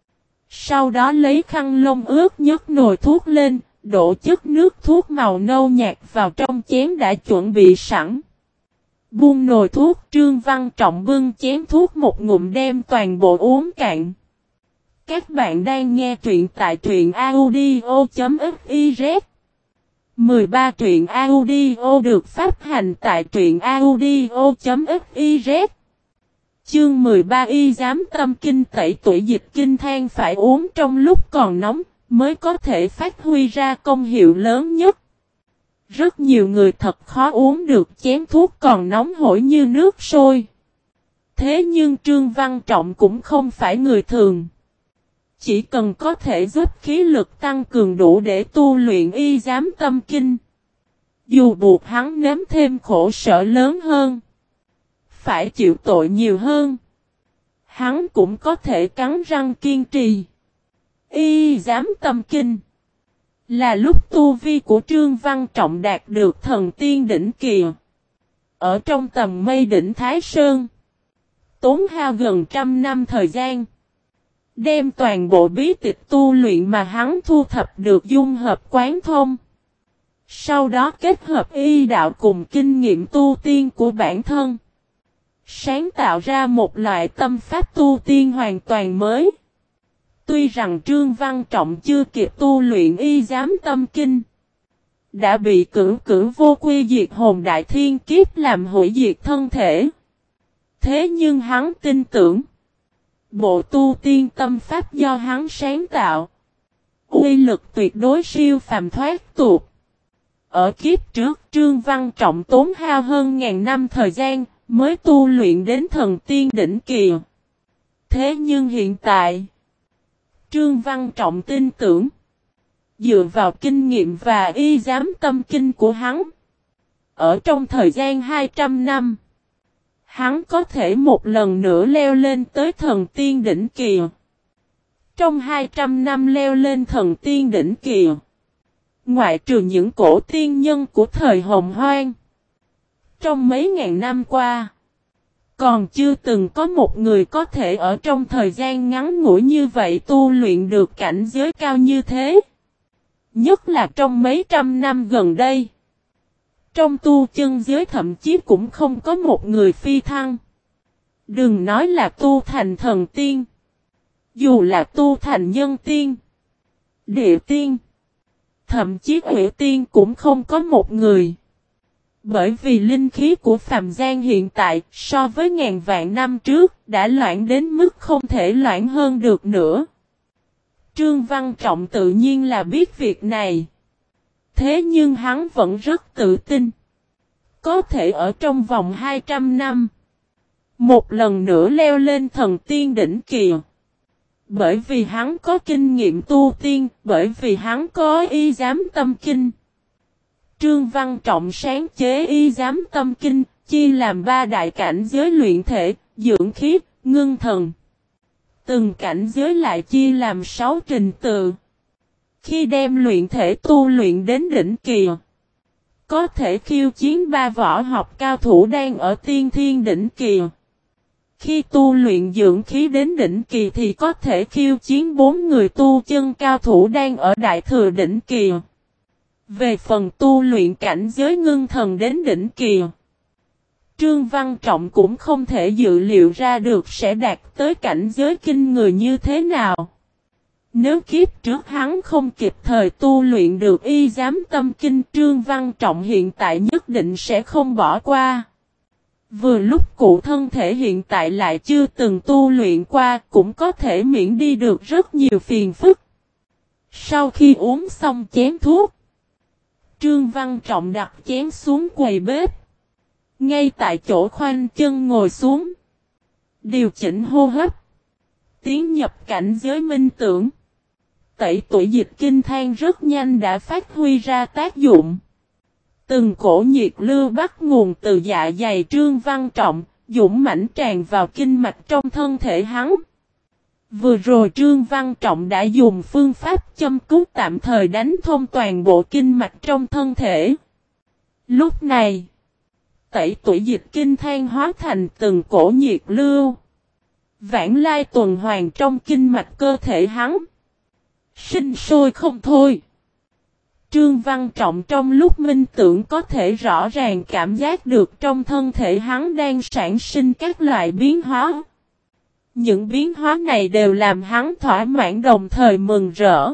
Sau đó lấy khăn lông ướt nhấc nồi thuốc lên, đổ chất nước thuốc màu nâu nhạt vào trong chén đã chuẩn bị sẵn. Buông nồi thuốc, Trương Văn Trọng bưng chén thuốc một ngụm đem toàn bộ uống cạn. Các bạn đang nghe truyện tại truyện audio chấm fiz. mười ba truyện audio được phát hành tại truyện audio chấm fiz. Chương mười ba y giám tâm kinh tẩy tủy dịch kinh than phải uống trong lúc còn nóng, mới có thể phát huy ra công hiệu lớn nhất. Rất nhiều người thật khó uống được chén thuốc còn nóng hổi như nước sôi. Thế nhưng Trương Văn Trọng cũng không phải người thường. Chỉ cần có thể giúp khí lực tăng cường đủ để tu luyện y giám tâm kinh, dù buộc hắn nếm thêm khổ sở lớn hơn, phải chịu tội nhiều hơn, hắn cũng có thể cắn răng kiên trì. Y giám tâm kinh, Là lúc tu vi của Trương Văn Trọng đạt được thần tiên đỉnh kỳ. Ở trong tầm mây đỉnh Thái Sơn. Tốn hao gần trăm năm thời gian. Đem toàn bộ bí tịch tu luyện mà hắn thu thập được dung hợp quán thông. Sau đó kết hợp y đạo cùng kinh nghiệm tu tiên của bản thân. Sáng tạo ra một loại tâm pháp tu tiên hoàn toàn mới. Tuy rằng Trương Văn Trọng chưa kịp tu luyện y giám tâm kinh. Đã bị cửu cửu vô quy diệt hồn đại thiên kiếp làm hủy diệt thân thể. Thế nhưng hắn tin tưởng. Bộ tu tiên tâm pháp do hắn sáng tạo. Uy lực tuyệt đối siêu phàm thoát tuột. Ở kiếp trước Trương Văn Trọng tốn hao hơn ngàn năm thời gian mới tu luyện đến thần tiên đỉnh kỳ. Thế nhưng hiện tại Trương Văn Trọng tin tưởng. Dựa vào kinh nghiệm và y giám tâm kinh của hắn. Ở trong thời gian hai trăm năm. Hắn có thể một lần nữa leo lên tới thần tiên đỉnh kỳ. Trong hai trăm năm leo lên thần tiên đỉnh kỳ. Ngoại trừ những cổ tiên nhân của thời Hồng Hoang. Trong mấy ngàn năm qua. Còn chưa từng có một người có thể ở trong thời gian ngắn ngủi như vậy tu luyện được cảnh giới cao như thế. Nhất là trong mấy trăm năm gần đây. Trong tu chân giới thậm chí cũng không có một người phi thăng. Đừng nói là tu thành thần tiên. Dù là tu thành nhân tiên. Địa tiên. Thậm chí hủy tiên cũng không có một người. Bởi vì linh khí của phàm gian hiện tại so với ngàn vạn năm trước đã loãng đến mức không thể loãng hơn được nữa. Trương Văn Trọng tự nhiên là biết việc này. Thế nhưng hắn vẫn rất tự tin. Có thể ở trong vòng hai trăm năm. Một lần nữa leo lên thần tiên đỉnh kỳ. Bởi vì hắn có kinh nghiệm tu tiên. Bởi vì hắn có y giám tâm kinh. Trương Văn Trọng sáng chế y giám tâm kinh. Chia làm ba đại cảnh giới luyện thể, dưỡng khí, ngưng thần. Từng cảnh giới lại chia làm sáu trình tự. Khi đem luyện thể tu luyện đến đỉnh kỳ. Có thể khiêu chiến ba võ học cao thủ đang ở tiên thiên đỉnh kỳ. Khi tu luyện dưỡng khí đến đỉnh kỳ thì có thể khiêu chiến bốn người tu chân cao thủ đang ở đại thừa đỉnh kỳ. Về phần tu luyện cảnh giới ngưng thần đến đỉnh kỳ. Trương Văn Trọng cũng không thể dự liệu ra được sẽ đạt tới cảnh giới kinh người như thế nào. Nếu kiếp trước hắn không kịp thời tu luyện được y giám tâm kinh Trương Văn Trọng hiện tại nhất định sẽ không bỏ qua. Vừa lúc cụ thân thể hiện tại lại chưa từng tu luyện qua cũng có thể miễn đi được rất nhiều phiền phức. Sau khi uống xong chén thuốc, Trương Văn Trọng đặt chén xuống quầy bếp. Ngay tại chỗ khoanh chân ngồi xuống. Điều chỉnh hô hấp. Tiến nhập cảnh giới minh tưởng. Tẩy tuổi dịch kinh than rất nhanh đã phát huy ra tác dụng. Từng cổ nhiệt lưu bắt nguồn từ dạ dày Trương Văn Trọng, dũng mãnh tràn vào kinh mạch trong thân thể hắn. Vừa rồi Trương Văn Trọng đã dùng phương pháp châm cứu tạm thời đánh thông toàn bộ kinh mạch trong thân thể. Lúc này, tẩy tuổi dịch kinh than hóa thành từng cổ nhiệt lưu. Vãng lai tuần hoàn trong kinh mạch cơ thể hắn. Sinh sôi không thôi. Trương Văn Trọng trong lúc minh tưởng có thể rõ ràng cảm giác được trong thân thể hắn đang sản sinh các loại biến hóa. Những biến hóa này đều làm hắn thỏa mãn đồng thời mừng rỡ.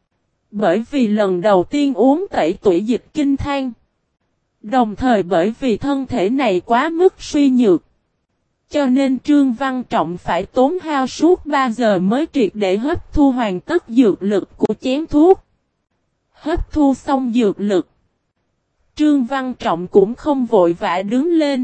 Bởi vì lần đầu tiên uống tẩy tuổi dịch kinh than. Đồng thời bởi vì thân thể này quá mức suy nhược. Cho nên Trương Văn Trọng phải tốn hao suốt ba giờ mới triệt để hấp thu hoàn tất dược lực của chén thuốc. Hấp thu xong dược lực. Trương Văn Trọng cũng không vội vã đứng lên.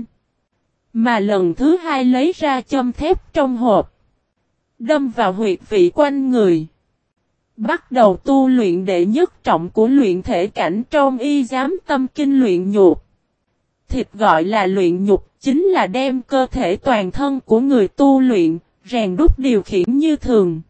Mà lần thứ hai lấy ra châm thép trong hộp. Đâm vào huyệt vị quanh người. Bắt đầu tu luyện đệ nhất trọng của luyện thể cảnh trong y giám tâm kinh luyện nhục. Thịt gọi là luyện nhục chính là đem cơ thể toàn thân của người tu luyện, rèn đúc điều khiển như thường.